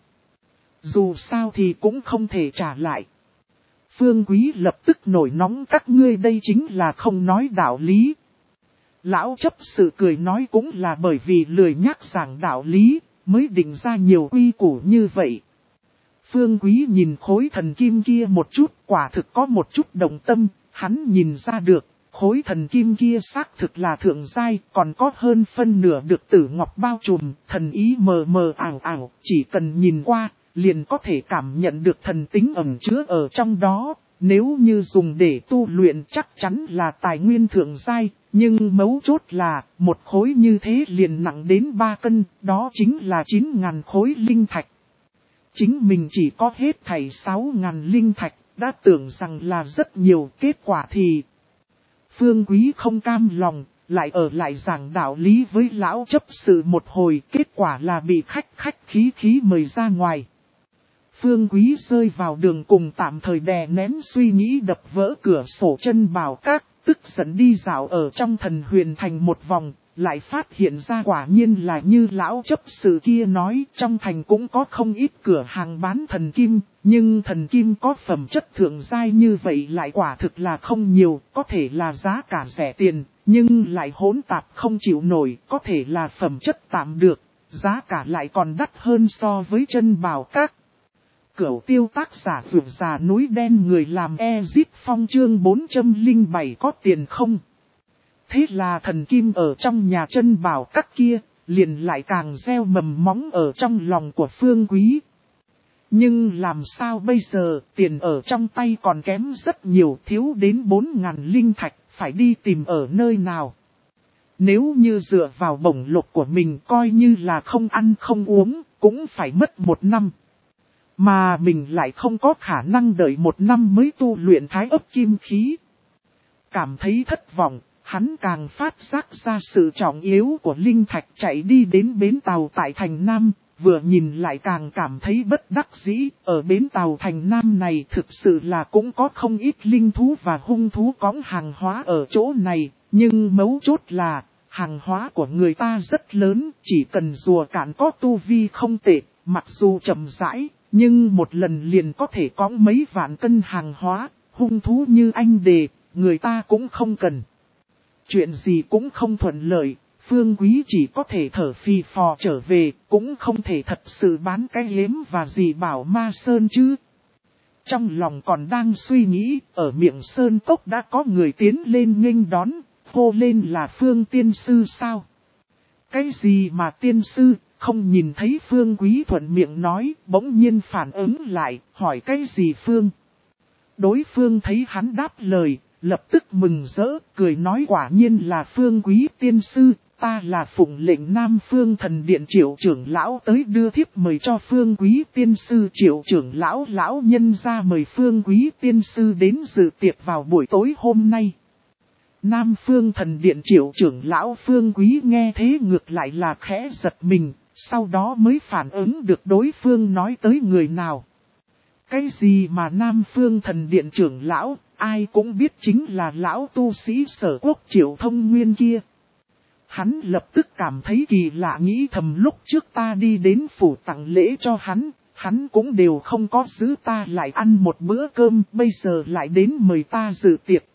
Dù sao thì cũng không thể trả lại. Phương Quý lập tức nổi nóng các ngươi đây chính là không nói đạo lý. Lão chấp sự cười nói cũng là bởi vì lười nhắc giảng đạo lý, mới định ra nhiều quy củ như vậy. Phương Quý nhìn khối thần kim kia một chút, quả thực có một chút đồng tâm, hắn nhìn ra được, khối thần kim kia xác thực là thượng giai, còn có hơn phân nửa được Tử Ngọc bao trùm, thần ý mờ mờ ảo ảo, chỉ cần nhìn qua, liền có thể cảm nhận được thần tính ẩn chứa ở trong đó, nếu như dùng để tu luyện chắc chắn là tài nguyên thượng giai, nhưng mấu chốt là, một khối như thế liền nặng đến ba cân, đó chính là chín nghìn khối linh thạch. Chính mình chỉ có hết thảy sáu nghìn linh thạch, đã tưởng rằng là rất nhiều, kết quả thì Phương Quý không cam lòng, lại ở lại giảng đạo lý với lão chấp sự một hồi, kết quả là bị khách khách khí khí mời ra ngoài. Phương Quý rơi vào đường cùng tạm thời đè nén suy nghĩ đập vỡ cửa sổ chân bảo các, tức giận đi dạo ở trong thần huyền thành một vòng, lại phát hiện ra quả nhiên là như lão chấp sự kia nói, trong thành cũng có không ít cửa hàng bán thần kim, nhưng thần kim có phẩm chất thượng giai như vậy lại quả thực là không nhiều, có thể là giá cả rẻ tiền, nhưng lại hỗn tạp không chịu nổi, có thể là phẩm chất tạm được, giá cả lại còn đắt hơn so với chân bảo các. Cửu tiêu tác giả vượt già núi đen người làm Ezit Phong chương bốn trăm lẻ bảy có tiền không? Thế là thần kim ở trong nhà chân bảo các kia, liền lại càng gieo mầm móng ở trong lòng của Phương Quý. Nhưng làm sao bây giờ, tiền ở trong tay còn kém rất nhiều, thiếu đến bốn nghìn linh thạch, phải đi tìm ở nơi nào? Nếu như dựa vào bổng lộc của mình coi như là không ăn không uống, cũng phải mất một năm. Mà mình lại không có khả năng đợi một năm mới tu luyện thái ấp kim khí. cảm thấy thất vọng, hắn càng phát giác ra sự trọng yếu của linh thạch, chạy đi đến bến tàu tại thành Nam, vừa nhìn lại càng cảm thấy bất đắc dĩ. Ở bến tàu thành Nam này thực sự là cũng có không ít linh thú và hung thú cõng hàng hóa ở chỗ này, nhưng mấu chốt là hàng hóa của người ta rất lớn, chỉ cần rùa cạn có tu vi không tệ, mặc dù chậm rãi, nhưng một lần liền có thể cõng mấy vạn cân hàng hóa. Hung thú như anh đề, người ta cũng không cần. Chuyện gì cũng không thuận lợi, Phương Quý chỉ có thể thở phì phò trở về, cũng không thể thật sự bán cái hiếm và gì bảo ma sơn chứ. Trong lòng còn đang suy nghĩ, ở miệng sơn cốc đã có người tiến lên nghênh đón, hô lên là Phương tiên sư sao? Cái gì mà tiên sư, không nhìn thấy Phương Quý thuận miệng nói, bỗng nhiên phản ứng lại, hỏi cái gì Phương? Đối phương thấy hắn đáp lời, lập tức mừng rỡ, cười nói quả nhiên là Phương Quý tiên sư, ta là phụng lệnh Nam Phương Thần Điện Triệu trưởng lão tới đưa thiếp mời cho Phương Quý tiên sư. Triệu trưởng lão lão nhân ra mời Phương Quý tiên sư đến dự tiệc vào buổi tối hôm nay. Nam Phương Thần Điện Triệu trưởng lão Phương Quý nghe thế ngược lại là khẽ giật mình, sau đó mới phản ứng được đối phương nói tới người nào. Cái gì mà Nam Phương Thần Điện trưởng lão, ai cũng biết chính là lão tu sĩ Sở Quốc Triệu Thông Nguyên kia. Hắn lập tức cảm thấy kỳ lạ, nghĩ thầm lúc trước ta đi đến phủ tặng lễ cho hắn, hắn cũng đều không có giữ ta lại ăn một bữa cơm, bây giờ lại đến mời ta dự tiệc.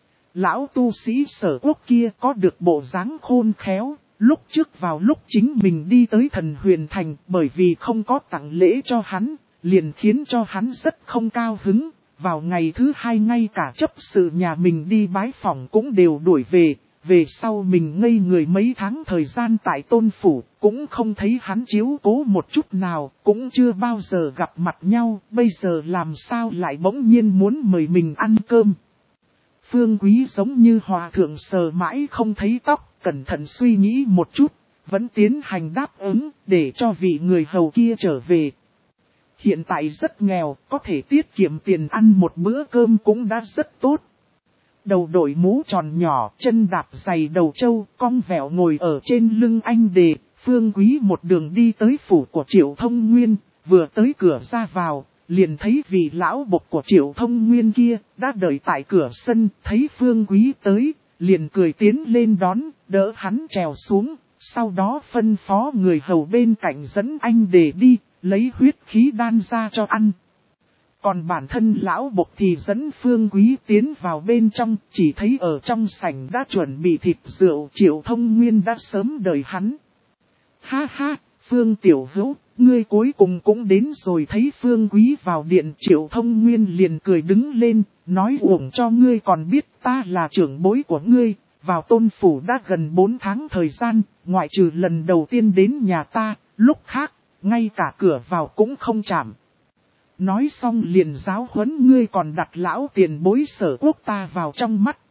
Lão tu sĩ Sở Quốc kia có được bộ dáng khôn khéo, lúc trước vào lúc chính mình đi tới Thần Huyền Thành, bởi vì không có tặng lễ cho hắn, liền khiến cho hắn rất không cao hứng. Vào ngày thứ hai ngay cả chấp sự nhà mình đi bái phỏng cũng đều đuổi về. Về sau mình ngây người mấy tháng thời gian tại Tôn Phủ, cũng không thấy hắn chiếu cố một chút nào, cũng chưa bao giờ gặp mặt nhau, bây giờ làm sao lại bỗng nhiên muốn mời mình ăn cơm. Phương Quý giống như hòa thượng sờ mãi không thấy tóc, cẩn thận suy nghĩ một chút, vẫn tiến hành đáp ứng, để cho vị người hầu kia trở về. Hiện tại rất nghèo, có thể tiết kiệm tiền ăn một bữa cơm cũng đã rất tốt. Đầu đội mũ tròn nhỏ, chân đạp giày đầu trâu, cong vẹo ngồi ở trên lưng anh đề, Phương Quý một đường đi tới phủ của Triệu Thông Nguyên, vừa tới cửa ra vào, liền thấy vị lão bộc của Triệu Thông Nguyên kia, đã đợi tại cửa sân, thấy Phương Quý tới, liền cười tiến lên đón, đỡ hắn trèo xuống, sau đó phân phó người hầu bên cạnh dẫn anh đề đi, lấy huyết khí đan ra cho ăn. Còn bản thân lão bộc thì dẫn Phương Quý tiến vào bên trong, chỉ thấy ở trong sảnh đã chuẩn bị thịt rượu, Triệu Thông Nguyên đã sớm đợi hắn. Ha ha, Phương Tiểu Hữu, ngươi cuối cùng cũng đến rồi. Thấy Phương Quý vào điện, Triệu Thông Nguyên liền cười đứng lên, nói uổng cho ngươi còn biết ta là trưởng bối của ngươi, vào Tôn Phủ đã gần bốn tháng thời gian, ngoại trừ lần đầu tiên đến nhà ta, lúc khác, ngay cả cửa vào cũng không chạm. Nói xong liền giáo huấn ngươi còn đặt lão tiền bối Sở Quốc ta vào trong mắt.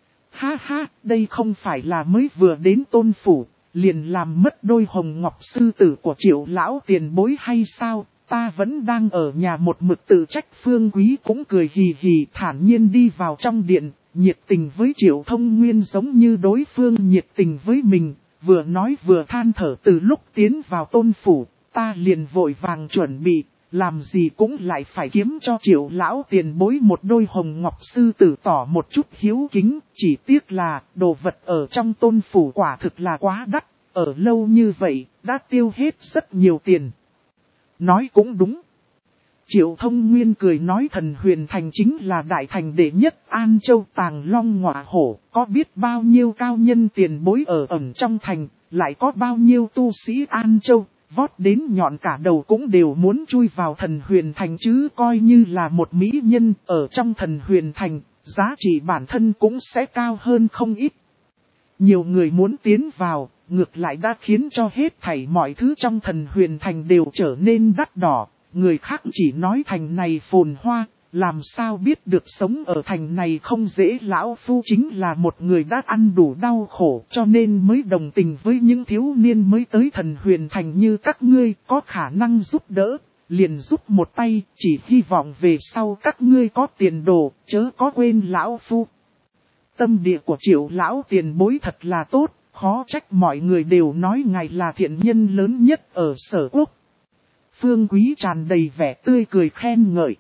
Ha ha, đây không phải là mới vừa đến Tôn Phủ, liền làm mất đôi hồng ngọc sư tử của Triệu lão tiền bối hay sao? Ta vẫn đang ở nhà một mực tự trách. Phương Quý cũng cười hì hì thản nhiên đi vào trong điện, nhiệt tình với Triệu Thông Nguyên giống như đối phương nhiệt tình với mình, vừa nói vừa than thở. Từ lúc tiến vào Tôn Phủ, ta liền vội vàng chuẩn bị, làm gì cũng lại phải kiếm cho Triệu lão tiền bối một đôi hồng ngọc sư tử, tỏ một chút hiếu kính, chỉ tiếc là đồ vật ở trong Tôn Phủ quả thực là quá đắt, ở lâu như vậy, đã tiêu hết rất nhiều tiền. Nói cũng đúng. Triệu Thông Nguyên cười nói Thần Huyền Thành chính là đại thành đệ nhất An Châu Tàng Long Ngọa Hổ, có biết bao nhiêu cao nhân tiền bối ở ẩn trong thành, lại có bao nhiêu tu sĩ An Châu, vót đến nhọn cả đầu cũng đều muốn chui vào Thần Huyền Thành, chứ coi như là một mỹ nhân ở trong Thần Huyền Thành, giá trị bản thân cũng sẽ cao hơn không ít. Nhiều người muốn tiến vào, ngược lại đã khiến cho hết thảy mọi thứ trong Thần Huyền Thành đều trở nên đắt đỏ. Người khác chỉ nói thành này phồn hoa, làm sao biết được sống ở thành này không dễ. Lão Phu chính là một người đã ăn đủ đau khổ, cho nên mới đồng tình với những thiếu niên mới tới Thần Huyền Thành như các ngươi, có khả năng giúp đỡ, liền giúp một tay, chỉ hy vọng về sau các ngươi có tiền đồ, chớ có quên Lão Phu. tâm địa của Triệu lão tiền bối thật là tốt, khó trách mọi người đều nói ngài là thiện nhân lớn nhất ở Sở Quốc. Phương Quý tràn đầy vẻ tươi cười khen ngợi.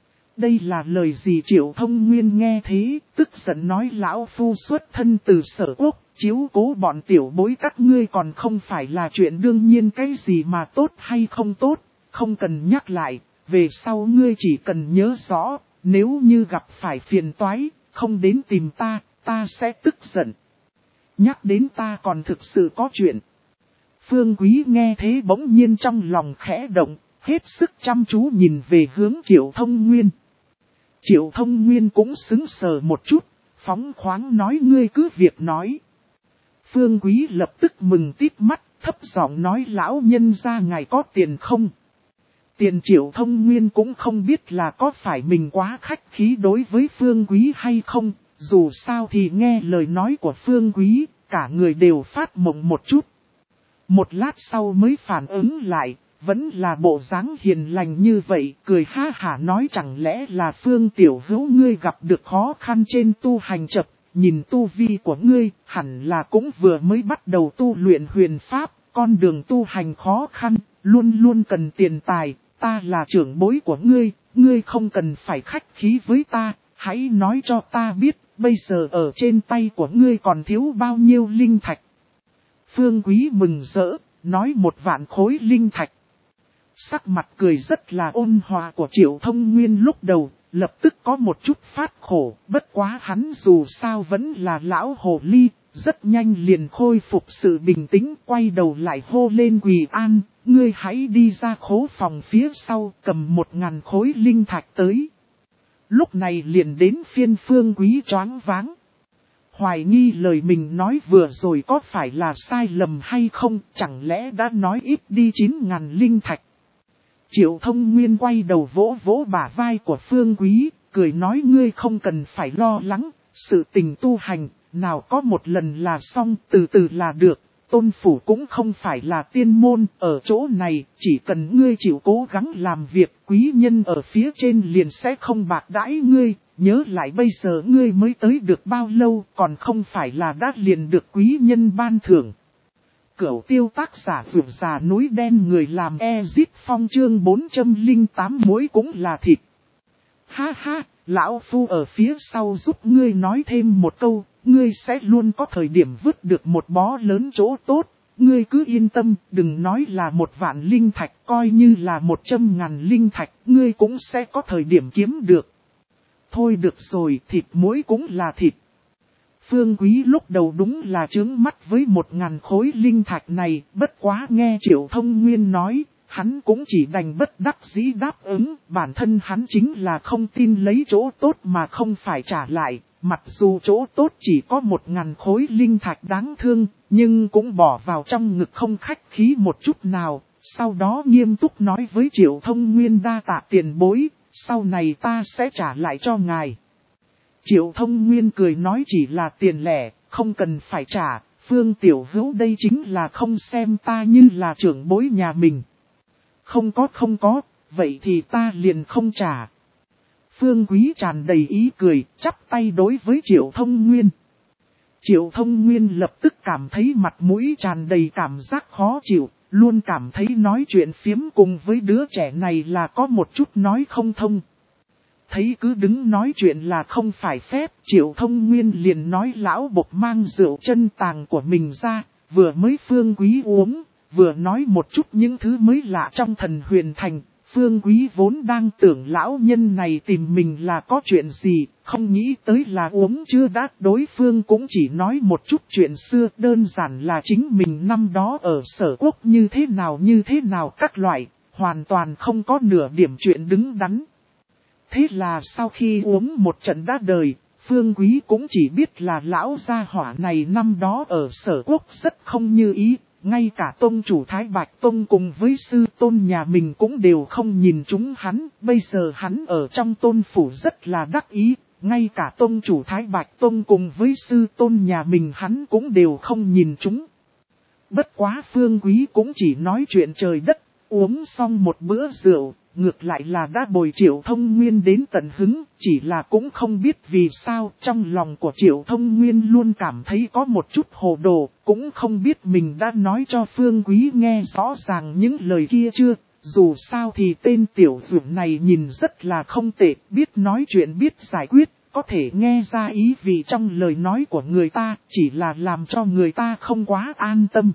Đây là lời gì? Triệu Thông Nguyên nghe thế, tức giận nói lão phu xuất thân từ Sở Quốc, chiếu cố bọn tiểu bối các ngươi còn không phải là chuyện đương nhiên, cái gì mà tốt hay không tốt, không cần nhắc lại, về sau ngươi chỉ cần nhớ rõ, nếu như gặp phải phiền toái, không đến tìm ta, ta sẽ tức giận. Nhắc đến ta còn thực sự có chuyện. Phương Quý nghe thế bỗng nhiên trong lòng khẽ động, hết sức chăm chú nhìn về hướng Triệu Thông Nguyên. Triệu Thông Nguyên cũng sững sờ một chút, phóng khoáng nói ngươi cứ việc nói. Phương Quý lập tức mừng tít mắt, thấp giọng nói lão nhân gia ngài có tiền không? Tiền. Triệu Thông Nguyên cũng không biết là có phải mình quá khách khí đối với Phương Quý hay không, dù sao thì nghe lời nói của Phương Quý, cả người đều phát mộng một chút. Một lát sau mới phản ứng lại, vẫn là bộ dáng hiền lành như vậy, cười ha hả nói chẳng lẽ là Phương tiểu hữu ngươi gặp được khó khăn trên tu hành chập, nhìn tu vi của ngươi, hẳn là cũng vừa mới bắt đầu tu luyện huyền pháp, con đường tu hành khó khăn, luôn luôn cần tiền tài, ta là trưởng bối của ngươi, ngươi không cần phải khách khí với ta, hãy nói cho ta biết, bây giờ ở trên tay của ngươi còn thiếu bao nhiêu linh thạch. Phương Quý mừng rỡ, nói một vạn khối linh thạch. Sắc mặt cười rất là ôn hòa của Triệu Thông Nguyên lúc đầu, lập tức có một chút phát khổ, bất quá hắn dù sao vẫn là lão hồ ly, rất nhanh liền khôi phục sự bình tĩnh, quay đầu lại hô lên Quỳ An, ngươi hãy đi ra khố phòng phía sau, cầm một ngàn khối linh thạch tới. Lúc này liền đến phiên Phương Quý choáng váng. Hoài nghi lời mình nói vừa rồi có phải là sai lầm hay không, chẳng lẽ đã nói ít đi chín ngàn linh thạch. Triệu Thông Nguyên quay đầu vỗ vỗ bả vai của Phương Quý, cười nói ngươi không cần phải lo lắng, sự tình tu hành, nào có một lần là xong, từ từ là được, tôn phủ cũng không phải là tiên môn, ở chỗ này, chỉ cần ngươi chịu cố gắng làm việc, quý nhân ở phía trên liền sẽ không bạc đãi ngươi, nhớ lại bây giờ ngươi mới tới được bao lâu, còn không phải là đã liền được quý nhân ban thưởng. Cửu tiêu tác giả vượt già núi đen người làm Ezit Phong chương bốn trăm lẻ tám muối cũng là thịt. Ha ha, lão phu ở phía sau giúp ngươi nói thêm một câu, ngươi sẽ luôn có thời điểm vứt được một bó lớn chỗ tốt. Ngươi cứ yên tâm, đừng nói là một vạn linh thạch, coi như là một trăm ngàn linh thạch, ngươi cũng sẽ có thời điểm kiếm được. Thôi được rồi, thịt muối cũng là thịt. Phương Quý lúc đầu đúng là trướng mắt với một ngàn khối linh thạch này, bất quá nghe Triệu Thông Nguyên nói, hắn cũng chỉ đành bất đắc dĩ đáp ứng, bản thân hắn chính là không tin lấy chỗ tốt mà không phải trả lại, mặc dù chỗ tốt chỉ có một ngàn khối linh thạch đáng thương, nhưng cũng bỏ vào trong ngực không khách khí một chút nào, sau đó nghiêm túc nói với Triệu Thông Nguyên đa tạ tiền bối, sau này ta sẽ trả lại cho ngài. Triệu Thông Nguyên cười nói chỉ là tiền lẻ, không cần phải trả, Phương tiểu hữu đây chính là không xem ta như là trưởng bối nhà mình. Không có không có, vậy thì ta liền không trả. Phương Quý tràn đầy ý cười, chắp tay đối với Triệu Thông Nguyên. Triệu Thông Nguyên lập tức cảm thấy mặt mũi tràn đầy cảm giác khó chịu, luôn cảm thấy nói chuyện phiếm cùng với đứa trẻ này là có một chút nói không thông. Thấy cứ đứng nói chuyện là không phải phép, Triệu Thông Nguyên liền nói lão bộc mang rượu chân tàng của mình ra, vừa mới Phương Quý uống, vừa nói một chút những thứ mới lạ trong thần huyền thành. Phương Quý vốn đang tưởng lão nhân này tìm mình là có chuyện gì, không nghĩ tới là uống chưa đã, đối phương cũng chỉ nói một chút chuyện xưa, đơn giản là chính mình năm đó ở Sở Quốc như thế nào như thế nào các loại, hoàn toàn không có nửa điểm chuyện đứng đắn. Thế là sau khi uống một trận đã đời, Phương Quý cũng chỉ biết là lão gia hỏa này năm đó ở Sở Quốc rất không như ý, ngay cả tông chủ Thái Bạch Tông cùng với sư tôn nhà mình cũng đều không nhìn chúng hắn, bây giờ hắn ở trong tôn phủ rất là đắc ý, ngay cả tông chủ Thái Bạch Tông cùng với sư tôn nhà mình hắn cũng đều không nhìn chúng. Bất quá Phương Quý cũng chỉ nói chuyện trời đất, Uống xong một bữa rượu, ngược lại là đã bồi Triệu Thông Nguyên đến tận hứng, chỉ là cũng không biết vì sao trong lòng của Triệu Thông Nguyên luôn cảm thấy có một chút hồ đồ, cũng không biết mình đã nói cho Phương Quý nghe rõ ràng những lời kia chưa. Dù sao thì tên tiểu dược này nhìn rất là không tệ, biết nói chuyện biết giải quyết, có thể nghe ra ý vị trong lời nói của người ta, chỉ là làm cho người ta không quá an tâm.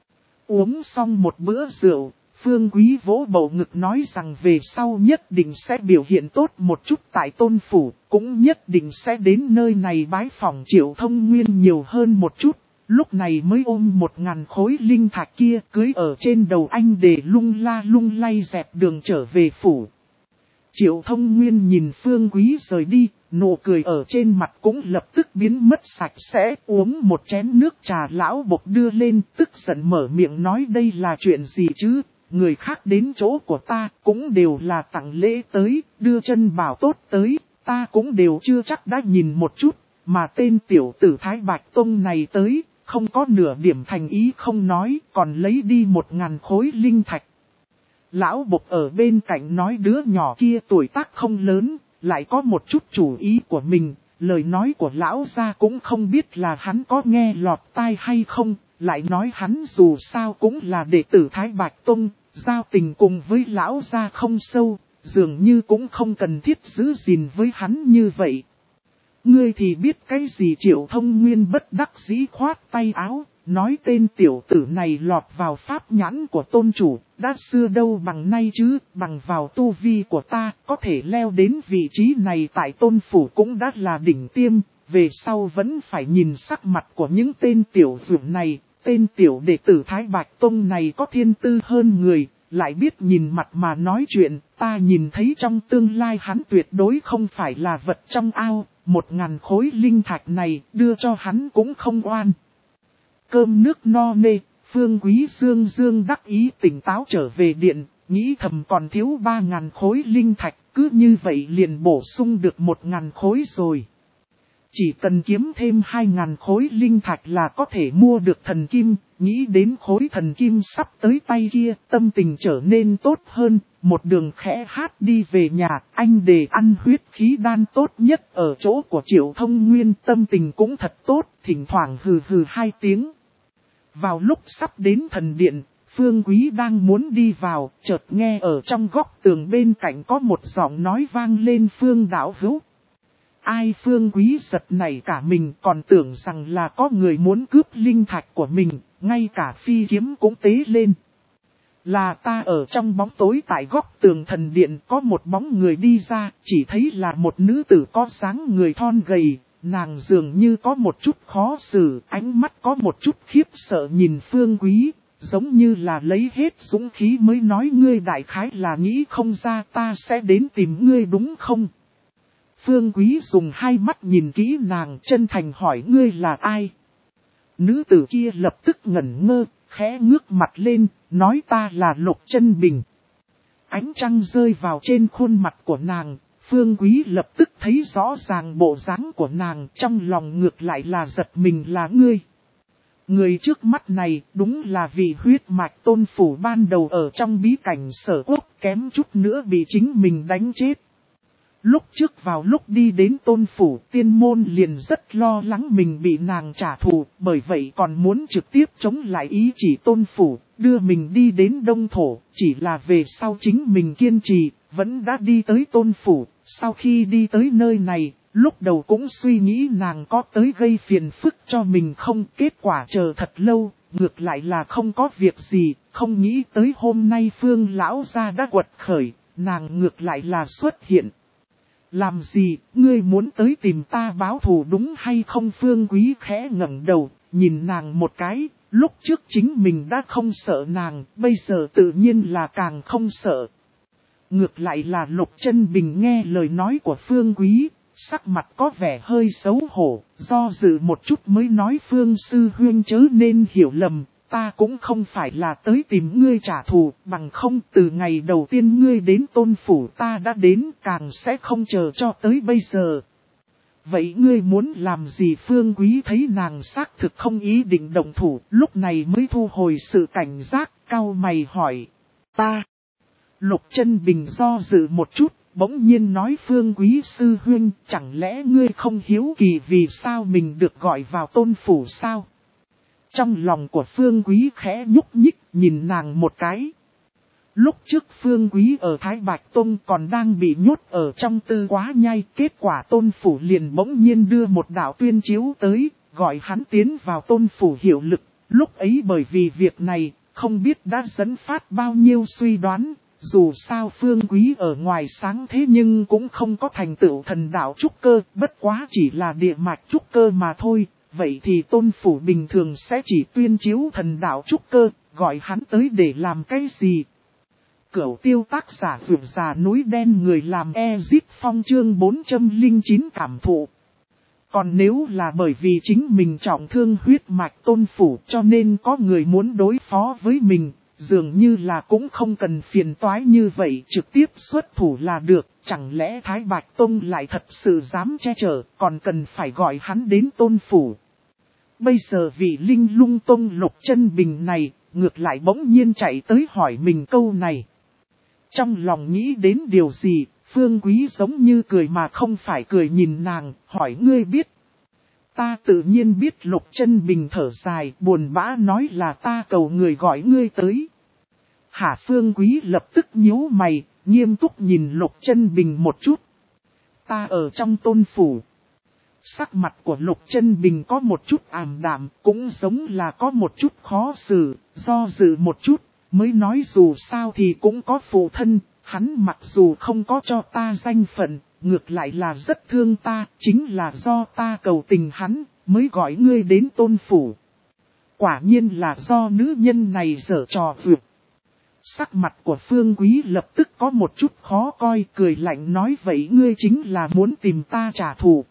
Uống xong một bữa rượu, Phương Quý vỗ bầu ngực nói rằng về sau nhất định sẽ biểu hiện tốt một chút tại Tôn Phủ, cũng nhất định sẽ đến nơi này bái phỏng Triệu Thông Nguyên nhiều hơn một chút. Lúc này mới ôm một ngàn khối linh thạch kia cưới ở trên đầu anh để lung la lung lay dẹp đường trở về phủ. Triệu Thông Nguyên nhìn Phương Quý rời đi, nụ cười ở trên mặt cũng lập tức biến mất sạch sẽ, uống một chén nước trà lão bộc đưa lên, tức giận mở miệng nói đây là chuyện gì chứ, người khác đến chỗ của ta cũng đều là tặng lễ tới, đưa chân bảo tốt tới, ta cũng đều chưa chắc đã nhìn một chút, mà tên tiểu tử Thái Bạch Tông này tới, không có nửa điểm thành ý không nói, còn lấy đi một ngàn khối linh thạch. Lão bộc ở bên cạnh nói đứa nhỏ kia tuổi tác không lớn, lại có một chút chủ ý của mình, lời nói của lão gia cũng không biết là hắn có nghe lọt tai hay không, lại nói hắn dù sao cũng là đệ tử Thái Bạch Tông, giao tình cùng với lão gia không sâu, dường như cũng không cần thiết giữ gìn với hắn như vậy. Ngươi thì biết cái gì? Triệu Thông Nguyên bất đắc dĩ khoát tay áo, nói tên tiểu tử này lọt vào pháp nhãn của tôn chủ, đã xưa đâu bằng nay chứ, bằng vào tu vi của ta, có thể leo đến vị trí này tại Tôn Phủ cũng đã là đỉnh tiêm, về sau vẫn phải nhìn sắc mặt của những tên tiểu dũng này, tên tiểu đệ tử Thái Bạch Tông này có thiên tư hơn người, lại biết nhìn mặt mà nói chuyện, ta nhìn thấy trong tương lai hắn tuyệt đối không phải là vật trong ao, một ngàn khối linh thạch này đưa cho hắn cũng không oan. Cơm nước no nê, Phương Quý dương dương đắc ý tỉnh táo trở về điện, nghĩ thầm còn thiếu ba ngàn khối linh thạch, cứ như vậy liền bổ sung được một ngàn khối rồi. Chỉ cần kiếm thêm hai ngàn khối linh thạch là có thể mua được thần kim, nghĩ đến khối thần kim sắp tới tay kia, tâm tình trở nên tốt hơn, một đường khẽ hát đi về nhà, anh để ăn huyết khí đan tốt nhất ở chỗ của Triệu Thông Nguyên, tâm tình cũng thật tốt, thỉnh thoảng hừ hừ hai tiếng. Vào lúc sắp đến thần điện, Phương Quý đang muốn đi vào, chợt nghe ở trong góc tường bên cạnh có một giọng nói vang lên Phương đạo hữu. Ai? Phương Quý giật nảy cả mình, còn tưởng rằng là có người muốn cướp linh thạch của mình, ngay cả phi kiếm cũng tế lên. Là ta. Ở trong bóng tối tại góc tường thần điện có một bóng người đi ra, chỉ thấy là một nữ tử có dáng người thon gầy, nàng dường như có một chút khó xử, ánh mắt có một chút khiếp sợ nhìn Phương Quý, giống như là lấy hết dũng khí mới nói ngươi đại khái là nghĩ không ra ta sẽ đến tìm ngươi đúng không? Phương Quý dùng hai mắt nhìn kỹ nàng, chân thành hỏi ngươi là ai? Nữ tử kia lập tức ngẩn ngơ, khẽ ngước mặt lên, nói ta là Lục Chân Bình. Ánh trăng rơi vào trên khuôn mặt của nàng, Phương Quý lập tức thấy rõ ràng bộ dáng của nàng, trong lòng ngược lại là giật mình là ngươi. Người trước mắt này đúng là vì huyết mạch Tôn Phủ ban đầu ở trong bí cảnh Sở Quốc, kém chút nữa bị chính mình đánh chết. Lúc trước vào lúc đi đến Tôn Phủ, Tiên Môn liền rất lo lắng mình bị nàng trả thù, bởi vậy còn muốn trực tiếp chống lại ý chỉ Tôn Phủ, đưa mình đi đến Đông Thổ, chỉ là về sau chính mình kiên trì, vẫn đã đi tới Tôn Phủ. Sau khi đi tới nơi này, lúc đầu cũng suy nghĩ nàng có tới gây phiền phức cho mình không, kết quả chờ thật lâu, ngược lại là không có việc gì, không nghĩ tới hôm nay Phương lão gia đã quật khởi, nàng ngược lại là xuất hiện. Làm gì, ngươi muốn tới tìm ta báo thù đúng hay không? Phương Quý khẽ ngẩng đầu, nhìn nàng một cái, lúc trước chính mình đã không sợ nàng, bây giờ tự nhiên là càng không sợ. Ngược lại là Lục Chân Bình nghe lời nói của Phương Quý, sắc mặt có vẻ hơi xấu hổ, do dự một chút mới nói Phương sư huynh chớ nên hiểu lầm. Ta cũng không phải là tới tìm ngươi trả thù, bằng không từ ngày đầu tiên ngươi đến Tôn Phủ ta đã đến, càng sẽ không chờ cho tới bây giờ. Vậy ngươi muốn làm gì? Phương Quý thấy nàng xác thực không ý định động thủ, lúc này mới thu hồi sự cảnh giác, cau mày hỏi. Ta. Lục Chân Bình do dự một chút, bỗng nhiên nói Phương Quý sư huynh, chẳng lẽ ngươi không hiếu kỳ vì sao mình được gọi vào tôn phủ sao? Trong lòng của Phương Quý khẽ nhúc nhích, nhìn nàng một cái. Lúc trước Phương Quý ở Thái Bạch Tông còn đang bị nhốt ở trong tư quá nhai, kết quả tôn phủ liền bỗng nhiên đưa một đạo tuyên chiếu tới, gọi hắn tiến vào tôn phủ hiệu lực. Lúc ấy bởi vì việc này, không biết đã dẫn phát bao nhiêu suy đoán, dù sao Phương Quý ở ngoài sáng thế nhưng cũng không có thành tựu thần đạo trúc cơ, bất quá chỉ là địa mạch trúc cơ mà thôi. Vậy thì tôn phủ bình thường sẽ chỉ tuyên chiếu thần đạo trúc cơ, gọi hắn tới để làm cái gì? Cửu tiêu tác giả vượt già núi đen người làm Ezit Phong chương bốn trăm lẻ chín cảm thụ. Còn nếu là bởi vì chính mình trọng thương huyết mạch tôn phủ cho nên có người muốn đối phó với mình, dường như là cũng không cần phiền toái như vậy, trực tiếp xuất thủ là được. Chẳng lẽ Thái Bạch Tông lại thật sự dám che chở, còn cần phải gọi hắn đến tôn phủ? Bây giờ vị Linh Lung Tông Lục Chân Bình này, ngược lại bỗng nhiên chạy tới hỏi mình câu này. Trong lòng nghĩ đến điều gì, Phương Quý giống như cười mà không phải cười nhìn nàng, hỏi ngươi biết. Ta tự nhiên biết. Lục Chân Bình thở dài, buồn bã nói là ta cầu người gọi ngươi tới. Hả? Phương Quý lập tức nhíu mày, nghiêm túc nhìn Lục Chân Bình một chút. Ta ở trong tôn phủ. Sắc mặt của Lục Chân Bình có một chút ảm đạm, cũng giống là có một chút khó xử, do dự một chút, mới nói dù sao thì cũng có phụ thân, hắn mặc dù không có cho ta danh phận, ngược lại là rất thương ta, chính là do ta cầu tình hắn, mới gọi ngươi đến tôn phủ. Quả nhiên là do nữ nhân này giở trò vượt. Sắc mặt của Phương Quý lập tức có một chút khó coi, cười lạnh nói vậy ngươi chính là muốn tìm ta trả thù.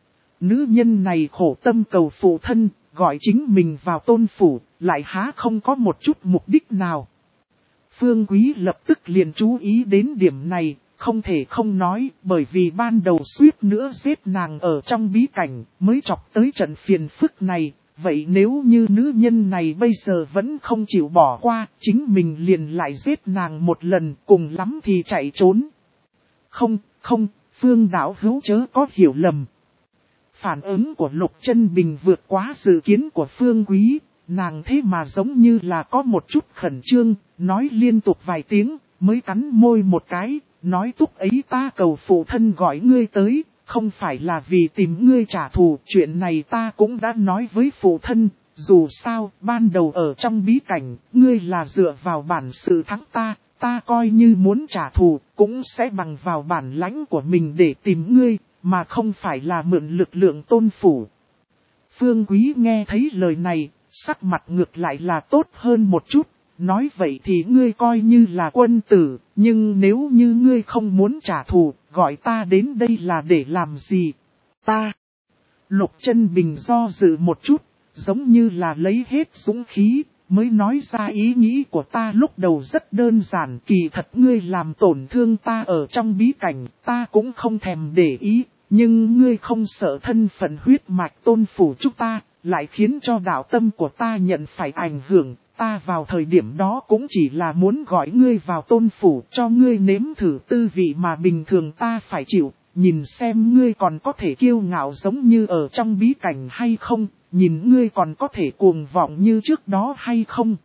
Nữ nhân này khổ tâm cầu phụ thân, gọi chính mình vào tôn phủ, lại há không có một chút mục đích nào. Phương Quý lập tức liền chú ý đến điểm này, không thể không nói, bởi vì ban đầu suýt nữa giết nàng ở trong bí cảnh, mới chọc tới trận phiền phức này. Vậy nếu như nữ nhân này bây giờ vẫn không chịu bỏ qua, chính mình liền lại giết nàng một lần, cùng lắm thì chạy trốn. Không, không, Phương đạo hữu chớ có hiểu lầm. Phản ứng của Lục Chân Bình vượt quá dự kiến của Phương Quý, nàng thế mà giống như là có một chút khẩn trương, nói liên tục vài tiếng, mới cắn môi một cái, nói túc ấy ta cầu phụ thân gọi ngươi tới, không phải là vì tìm ngươi trả thù, chuyện này ta cũng đã nói với phụ thân, dù sao, ban đầu ở trong bí cảnh, ngươi là dựa vào bản sự thắng ta, ta coi như muốn trả thù, cũng sẽ bằng vào bản lãnh của mình để tìm ngươi, mà không phải là mượn lực lượng tôn phủ. Phương Quý nghe thấy lời này, sắc mặt ngược lại là tốt hơn một chút, nói vậy thì ngươi coi như là quân tử, nhưng nếu như ngươi không muốn trả thù, gọi ta đến đây là để làm gì? Ta. Lục Chân Bình do dự một chút, giống như là lấy hết dũng khí, mới nói ra ý nghĩ của ta lúc đầu rất đơn giản, kỳ thật ngươi làm tổn thương ta ở trong bí cảnh, ta cũng không thèm để ý, nhưng ngươi không sợ thân phận huyết mạch tôn phủ chúng ta, lại khiến cho đạo tâm của ta nhận phải ảnh hưởng, ta vào thời điểm đó cũng chỉ là muốn gọi ngươi vào tôn phủ cho ngươi nếm thử tư vị mà bình thường ta phải chịu, nhìn xem ngươi còn có thể kiêu ngạo giống như ở trong bí cảnh hay không, nhìn ngươi còn có thể cuồng vọng như trước đó hay không.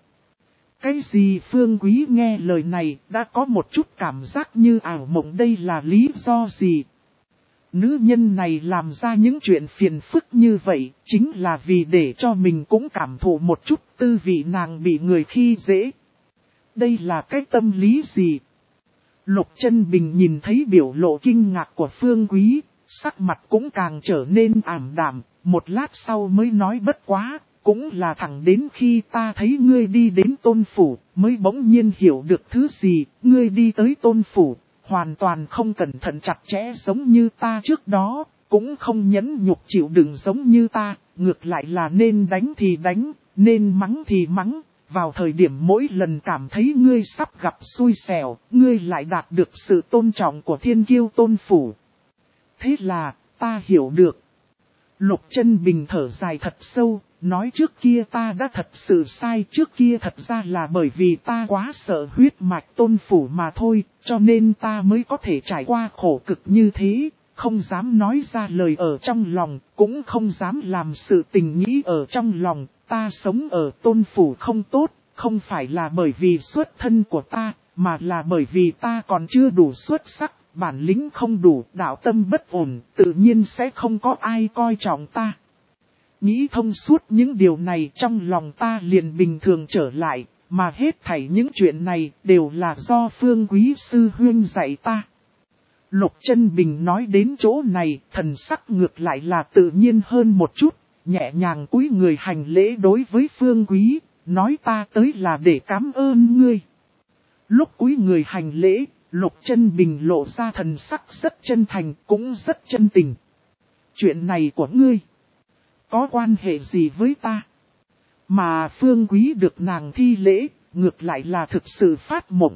Cái gì? Phương Quý nghe lời này đã có một chút cảm giác như ảo mộng, đây là lý do gì? Nữ nhân này làm ra những chuyện phiền phức như vậy, chính là vì để cho mình cũng cảm thụ một chút tư vị nàng bị người khi dễ. Đây là cái tâm lý gì? Lục Chân Bình nhìn thấy biểu lộ kinh ngạc của Phương Quý, sắc mặt cũng càng trở nên ảm đạm, một lát sau mới nói bất quá, cũng là thẳng đến khi ta thấy ngươi đi đến tôn phủ, mới bỗng nhiên hiểu được thứ gì, ngươi đi tới tôn phủ. Hoàn toàn không cẩn thận chặt chẽ giống như ta trước đó, cũng không nhẫn nhục chịu đựng giống như ta, ngược lại là nên đánh thì đánh, nên mắng thì mắng, vào thời điểm mỗi lần cảm thấy ngươi sắp gặp xui xẻo, ngươi lại đạt được sự tôn trọng của thiên kiêu tôn phủ. Thế là, ta hiểu được. Lục Chân Bình thở dài thật sâu, nói trước kia ta đã thật sự sai, trước kia thật ra là bởi vì ta quá sợ huyết mạch tôn phủ mà thôi, cho nên ta mới có thể trải qua khổ cực như thế, không dám nói ra lời ở trong lòng, cũng không dám làm sự tình nghĩ ở trong lòng, ta sống ở tôn phủ không tốt, không phải là bởi vì xuất thân của ta, mà là bởi vì ta còn chưa đủ xuất sắc, bản lĩnh không đủ, đạo tâm bất ổn, tự nhiên sẽ không có ai coi trọng ta. Nghĩ thông suốt những điều này trong lòng ta liền bình thường trở lại, mà hết thảy những chuyện này đều là do Phương Quý sư huynh dạy ta. Lục Chân Bình nói đến chỗ này, thần sắc ngược lại là tự nhiên hơn một chút, nhẹ nhàng cúi người hành lễ đối với Phương Quý, nói ta tới là để cảm ơn ngươi. Lúc cúi người hành lễ, Lục Chân Bình lộ ra thần sắc rất chân thành, cũng rất chân tình. Chuyện này của ngươi có quan hệ gì với ta? Mà Phương Quý được nàng thi lễ, ngược lại là thực sự phát mộng.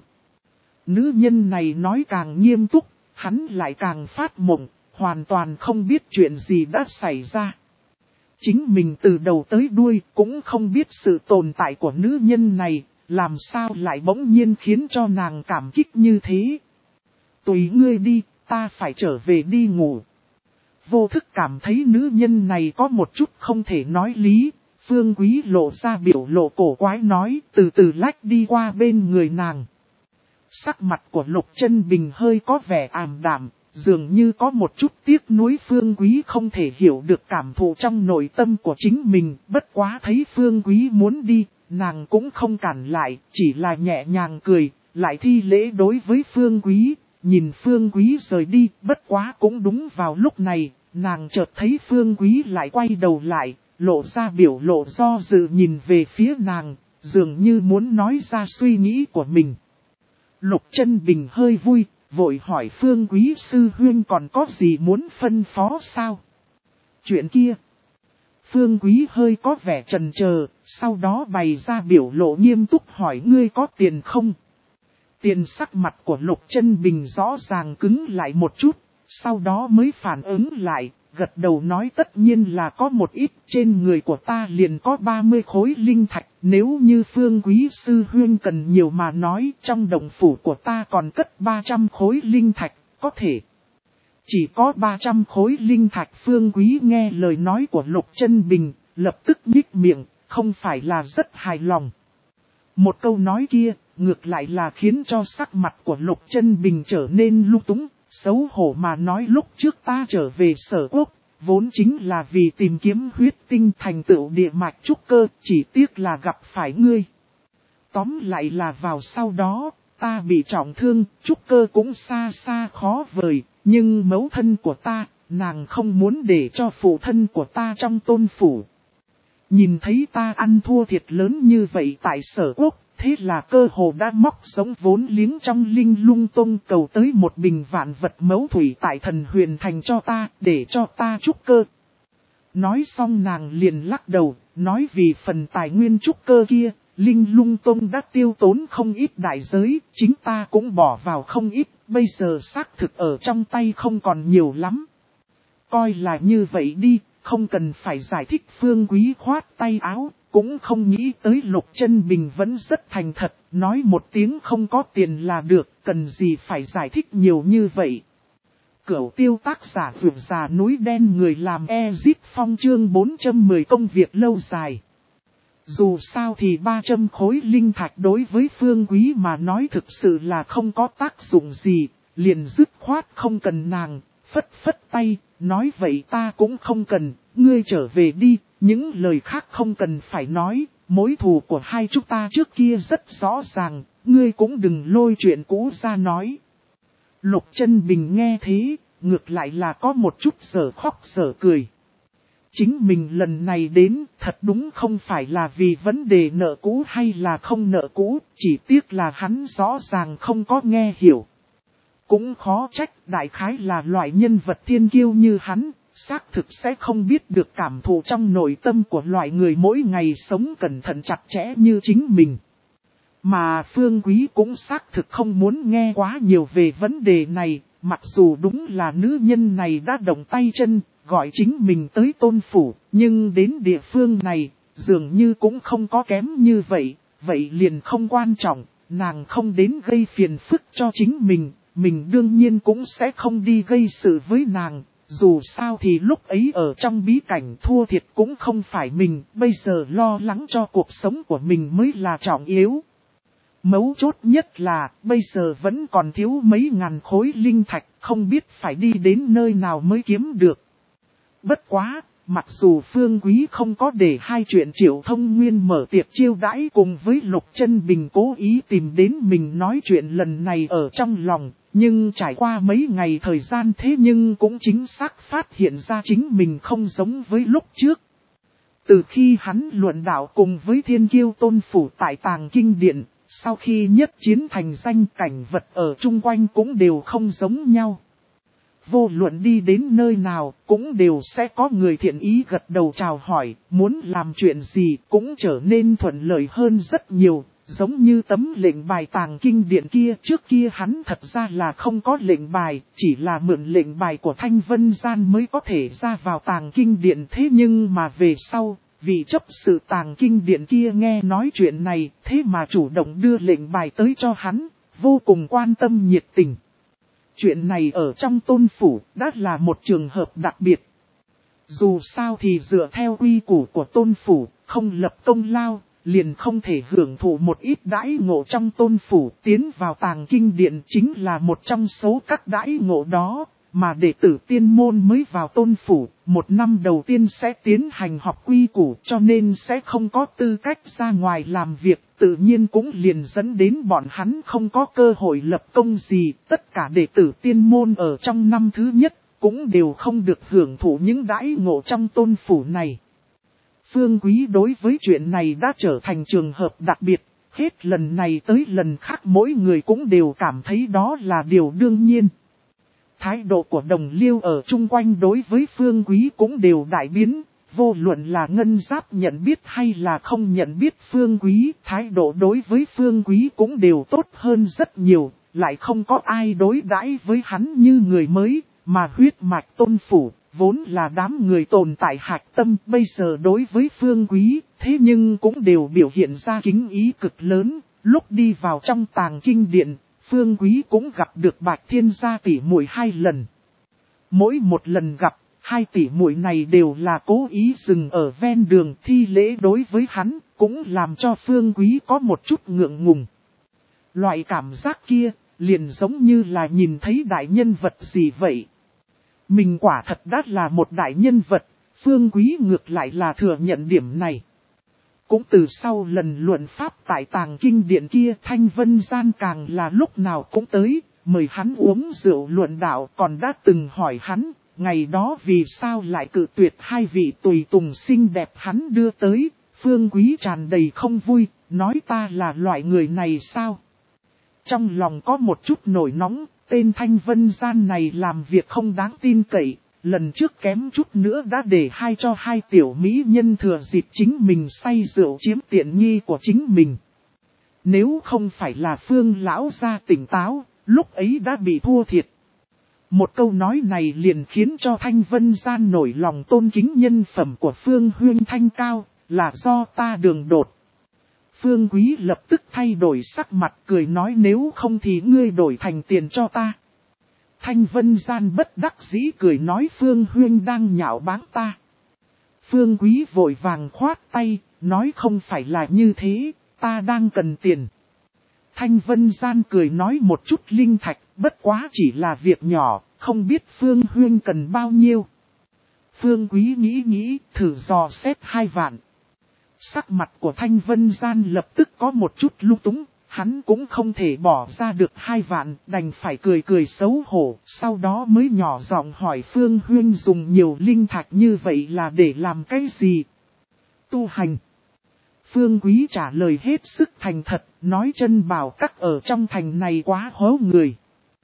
Nữ nhân này nói càng nghiêm túc, hắn lại càng phát mộng, hoàn toàn không biết chuyện gì đã xảy ra. Chính mình từ đầu tới đuôi cũng không biết sự tồn tại của nữ nhân này, làm sao lại bỗng nhiên khiến cho nàng cảm kích như thế. Tùy ngươi đi, ta phải trở về đi ngủ. Vô thức cảm thấy nữ nhân này có một chút không thể nói lý, Phương Quý lộ ra biểu lộ cổ quái nói, từ từ lách đi qua bên người nàng. Sắc mặt của Lục Chân Bình hơi có vẻ ảm đạm, dường như có một chút tiếc nuối Phương Quý không thể hiểu được cảm thụ trong nội tâm của chính mình, bất quá thấy Phương Quý muốn đi, nàng cũng không cản lại, chỉ là nhẹ nhàng cười, lại thi lễ đối với Phương Quý. Nhìn Phương Quý rời đi, bất quá cũng đúng vào lúc này, nàng chợt thấy Phương Quý lại quay đầu lại, lộ ra biểu lộ do dự nhìn về phía nàng, dường như muốn nói ra suy nghĩ của mình. Lục Chân Bình hơi vui, vội hỏi Phương Quý sư huynh còn có gì muốn phân phó sao? Chuyện kia. Phương Quý hơi có vẻ chần chờ, sau đó bày ra biểu lộ nghiêm túc hỏi ngươi có tiền không? Tiền sắc mặt của Lục Chân Bình rõ ràng cứng lại một chút, sau đó mới phản ứng lại, gật đầu nói tất nhiên là có một ít, trên người của ta liền có ba mươi khối linh thạch, nếu như Phương Quý sư huynh cần nhiều mà nói, trong đồng phủ của ta còn cất ba trăm khối linh thạch, có thể. Chỉ có ba trăm khối linh thạch. Phương Quý nghe lời nói của Lục Chân Bình, lập tức nhích miệng, không phải là rất hài lòng. Một câu nói kia, ngược lại là khiến cho sắc mặt của Lục Chân Bình trở nên lung túng, xấu hổ mà nói lúc trước ta trở về Sở Quốc, vốn chính là vì tìm kiếm huyết tinh thành tựu địa mạch trúc cơ, chỉ tiếc là gặp phải ngươi. Tóm lại là vào sau đó, ta bị trọng thương, trúc cơ cũng xa xa khó vời, nhưng mẫu thân của ta, nàng không muốn để cho phụ thân của ta trong tôn phủ. Nhìn thấy ta ăn thua thiệt lớn như vậy tại Sở Quốc, thế là cơ hồ đã móc sống vốn liếng trong Linh Lung Tông cầu tới một bình vạn vật mẫu thủy tại Thần Huyền Thành cho ta, để cho ta trúc cơ. Nói xong nàng liền lắc đầu, nói vì phần tài nguyên trúc cơ kia, Linh Lung Tông đã tiêu tốn không ít đại giới, chính ta cũng bỏ vào không ít, bây giờ xác thực ở trong tay không còn nhiều lắm. Coi là như vậy đi, không cần phải giải thích. Phương Quý khoát tay áo, cũng không nghĩ tới Lục Chân Bình vẫn rất thành thật, nói một tiếng không có tiền là được, cần gì phải giải thích nhiều như vậy. Cửu Tiêu tác giả vượt già núi đen người làm Ezit Phong chương bốn trăm mười công việc lâu dài. Dù sao thì ba trăm khối linh thạch đối với Phương Quý mà nói thực sự là không có tác dụng gì, liền dứt khoát không cần nàng, phất phất tay, nói vậy ta cũng không cần, ngươi trở về đi, những lời khác không cần phải nói, mối thù của hai chúng ta trước kia rất rõ ràng, ngươi cũng đừng lôi chuyện cũ ra nói. Lục Chân Bình nghe thế, ngược lại là có một chút sở khóc sở cười. Chính mình lần này đến thật đúng không phải là vì vấn đề nợ cũ hay là không nợ cũ, chỉ tiếc là hắn rõ ràng không có nghe hiểu. Cũng khó trách, đại khái là loại nhân vật thiên kiêu như hắn, xác thực sẽ không biết được cảm thụ trong nội tâm của loại người mỗi ngày sống cẩn thận chặt chẽ như chính mình. Mà Phương Quý cũng xác thực không muốn nghe quá nhiều về vấn đề này, mặc dù đúng là nữ nhân này đã động tay chân, gọi chính mình tới Tôn phủ, nhưng đến địa phương này, dường như cũng không có kém như vậy, vậy liền không quan trọng, nàng không đến gây phiền phức cho chính mình, mình đương nhiên cũng sẽ không đi gây sự với nàng. Dù sao thì lúc ấy ở trong bí cảnh thua thiệt cũng không phải mình, bây giờ lo lắng cho cuộc sống của mình mới là trọng yếu. Mấu chốt nhất là, bây giờ vẫn còn thiếu mấy ngàn khối linh thạch, không biết phải đi đến nơi nào mới kiếm được. Bất quá, mặc dù Phương Quý không có để hai chuyện Triệu Thông Nguyên mở tiệc chiêu đãi cùng với Lục Chân Bình cố ý tìm đến mình nói chuyện lần này ở trong lòng, nhưng trải qua mấy ngày thời gian thế nhưng cũng chính xác phát hiện ra chính mình không giống với lúc trước. Từ khi hắn luận đạo cùng với Thiên Kiêu Tôn Phủ tại Tàng Kinh Điện, sau khi nhất chiến thành danh, cảnh vật ở chung quanh cũng đều không giống nhau. Vô luận đi đến nơi nào cũng đều sẽ có người thiện ý gật đầu chào hỏi, muốn làm chuyện gì cũng trở nên thuận lợi hơn rất nhiều, giống như tấm lệnh bài Tàng Kinh Điện kia. Trước kia hắn thật ra là không có lệnh bài, chỉ là mượn lệnh bài của Thanh Vân Gian mới có thể ra vào Tàng Kinh Điện. Thế nhưng mà về sau, vị chấp sự Tàng Kinh Điện kia nghe nói chuyện này, thế mà chủ động đưa lệnh bài tới cho hắn, vô cùng quan tâm nhiệt tình. Chuyện này ở trong Tôn phủ đã là một trường hợp đặc biệt. Dù sao thì dựa theo quy củ của Tôn phủ, không lập công lao, liền không thể hưởng thụ một ít đãi ngộ trong Tôn phủ. Tiến vào Tàng Kinh Điện chính là một trong số các đãi ngộ đó, mà đệ tử tiên môn mới vào Tôn phủ, một năm đầu tiên sẽ tiến hành học quy củ, cho nên sẽ không có tư cách ra ngoài làm việc, tự nhiên cũng liền dẫn đến bọn hắn không có cơ hội lập công gì. Tất cả đệ tử tiên môn ở trong năm thứ nhất, cũng đều không được hưởng thụ những đãi ngộ trong Tôn phủ này. Phương Quý đối với chuyện này đã trở thành trường hợp đặc biệt, hết lần này tới lần khác mỗi người cũng đều cảm thấy đó là điều đương nhiên. Thái độ của đồng liêu ở chung quanh đối với Phương Quý cũng đều đại biến, vô luận là Ngân Giáp nhận biết hay là không nhận biết Phương Quý, thái độ đối với Phương Quý cũng đều tốt hơn rất nhiều, lại không có ai đối đãi với hắn như người mới, mà huyết mạch Tôn phủ, vốn là đám người tồn tại hạch tâm, bây giờ đối với Phương Quý, thế nhưng cũng đều biểu hiện ra kính ý cực lớn. Lúc đi vào trong Tàng Kinh Điện, Phương Quý cũng gặp được Bạch Thiên Gia tỷ muội hai lần. Mỗi một lần gặp, hai tỷ muội này đều là cố ý dừng ở ven đường thi lễ đối với hắn, cũng làm cho Phương Quý có một chút ngượng ngùng. Loại cảm giác kia, liền giống như là nhìn thấy đại nhân vật gì vậy. Mình quả thật đã là một đại nhân vật, Phương Quý ngược lại là thừa nhận điểm này. Cũng từ sau lần luận pháp tại Tàng Kinh Điện kia, Thanh Vân Gian càng là lúc nào cũng tới, mời hắn uống rượu luận đạo, còn đã từng hỏi hắn, ngày đó vì sao lại cự tuyệt hai vị tùy tùng xinh đẹp hắn đưa tới. Phương Quý tràn đầy không vui, nói ta là loại người này sao? Trong lòng có một chút nổi nóng, tên Thanh Vân Gian này làm việc không đáng tin cậy. Lần trước kém chút nữa đã để hai cho hai tiểu mỹ nhân thừa dịp chính mình say rượu chiếm tiện nghi của chính mình. Nếu không phải là Phương lão gia tỉnh táo, lúc ấy đã bị thua thiệt. Một câu nói này liền khiến cho Thanh Vân Gian nổi lòng tôn kính nhân phẩm của Phương Huyên thanh cao, là do ta đường đột. Phương Quý lập tức thay đổi sắc mặt cười nói nếu không thì ngươi đổi thành tiền cho ta. Thanh Vân Gian bất đắc dĩ cười nói Phương Huyên đang nhạo báng ta. Phương Quý vội vàng khoát tay, nói không phải là như thế, ta đang cần tiền. Thanh Vân Gian cười nói một chút linh thạch, bất quá chỉ là việc nhỏ, không biết Phương Huyên cần bao nhiêu. Phương Quý nghĩ nghĩ, thử dò xét hai vạn. Sắc mặt của Thanh Vân Gian lập tức có một chút lung túng. Hắn cũng không thể bỏ ra được hai vạn, đành phải cười cười xấu hổ, sau đó mới nhỏ giọng hỏi Phương Huyên dùng nhiều linh thạch như vậy là để làm cái gì? Tu hành. Phương Quý trả lời hết sức thành thật, nói Chân Bảo Các ở trong thành này quá hố người.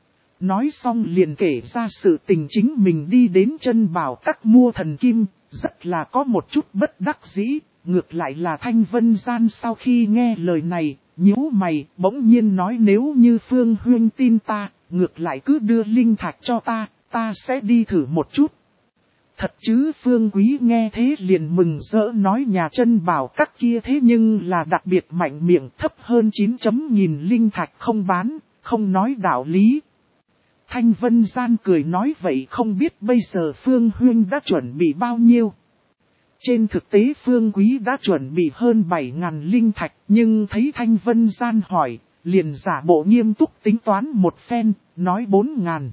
Nói xong liền kể ra sự tình chính mình đi đến Chân Bảo Các mua thần kim, rất là có một chút bất đắc dĩ, ngược lại là Thanh Vân Gian sau khi nghe lời này, nhíu mày, bỗng nhiên nói nếu như Phương Huyên tin ta, ngược lại cứ đưa linh thạch cho ta, ta sẽ đi thử một chút. Thật chứ, Phương Quý nghe thế liền mừng rỡ nói nhà chân bảo các kia thế nhưng là đặc biệt mạnh miệng, thấp hơn chín chấm nghìn linh thạch không bán, không nói đạo lý. Thanh Vân Gian cười nói vậy không biết bây giờ Phương Huynh đã chuẩn bị bao nhiêu. Trên thực tế Phương Quý đã chuẩn bị hơn bảy ngàn linh thạch, nhưng thấy Thanh Vân Gian hỏi, liền giả bộ nghiêm túc tính toán một phen, nói bốn ngàn.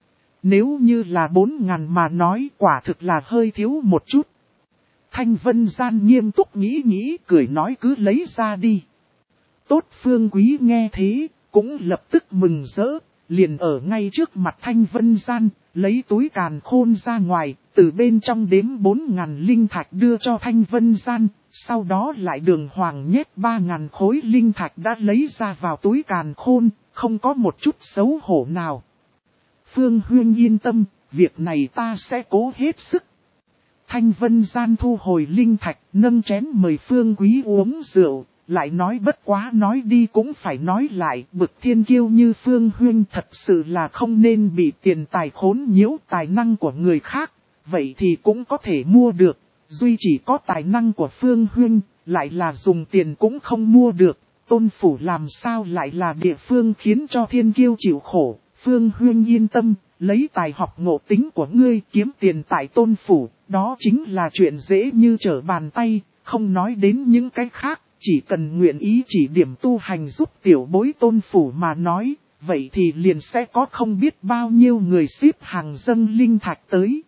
Nếu như là bốn ngàn mà nói quả thực là hơi thiếu một chút. Thanh Vân Gian nghiêm túc nghĩ nghĩ, cười nói cứ lấy ra đi. Tốt, Phương Quý nghe thế, cũng lập tức mừng rỡ, liền ở ngay trước mặt Thanh Vân Gian, lấy túi càn khôn ra ngoài, từ bên trong đếm bốn ngàn linh thạch đưa cho Thanh Vân Gian, sau đó lại đường hoàng nhét ba ngàn khối linh thạch đã lấy ra vào túi càn khôn, không có một chút xấu hổ nào. Phương Huynh yên tâm, việc này ta sẽ cố hết sức. Thanh Vân Gian thu hồi linh thạch, nâng chén mời Phương Quý uống rượu, lại nói bất quá nói đi cũng phải nói lại, bực thiên kiêu như Phương Huynh thật sự là không nên bị tiền tài khốn nhiễu tài năng của người khác, vậy thì cũng có thể mua được, duy chỉ có tài năng của Phương Huynh, lại là dùng tiền cũng không mua được, Tôn Phủ làm sao lại là địa phương khiến cho thiên kiêu chịu khổ. Phương Huynh yên tâm, lấy tài học ngộ tính của ngươi kiếm tiền tại Tôn Phủ, đó chính là chuyện dễ như trở bàn tay, không nói đến những cái khác, chỉ cần nguyện ý chỉ điểm tu hành giúp tiểu bối Tôn Phủ mà nói, vậy thì liền sẽ có không biết bao nhiêu người xếp hàng dâng linh thạch tới.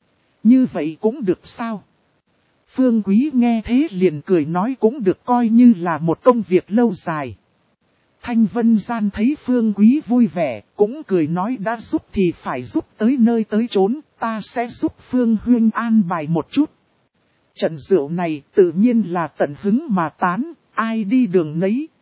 Như vậy cũng được sao? Phương Quý nghe thế liền cười nói cũng được coi như là một công việc lâu dài. Thanh Vân Gian thấy Phương Quý vui vẻ, cũng cười nói đã giúp thì phải giúp tới nơi tới chốn, ta sẽ giúp Phương Huynh an bài một chút. Trận rượu này tự nhiên là tận hứng mà tán, ai đi đường nấy.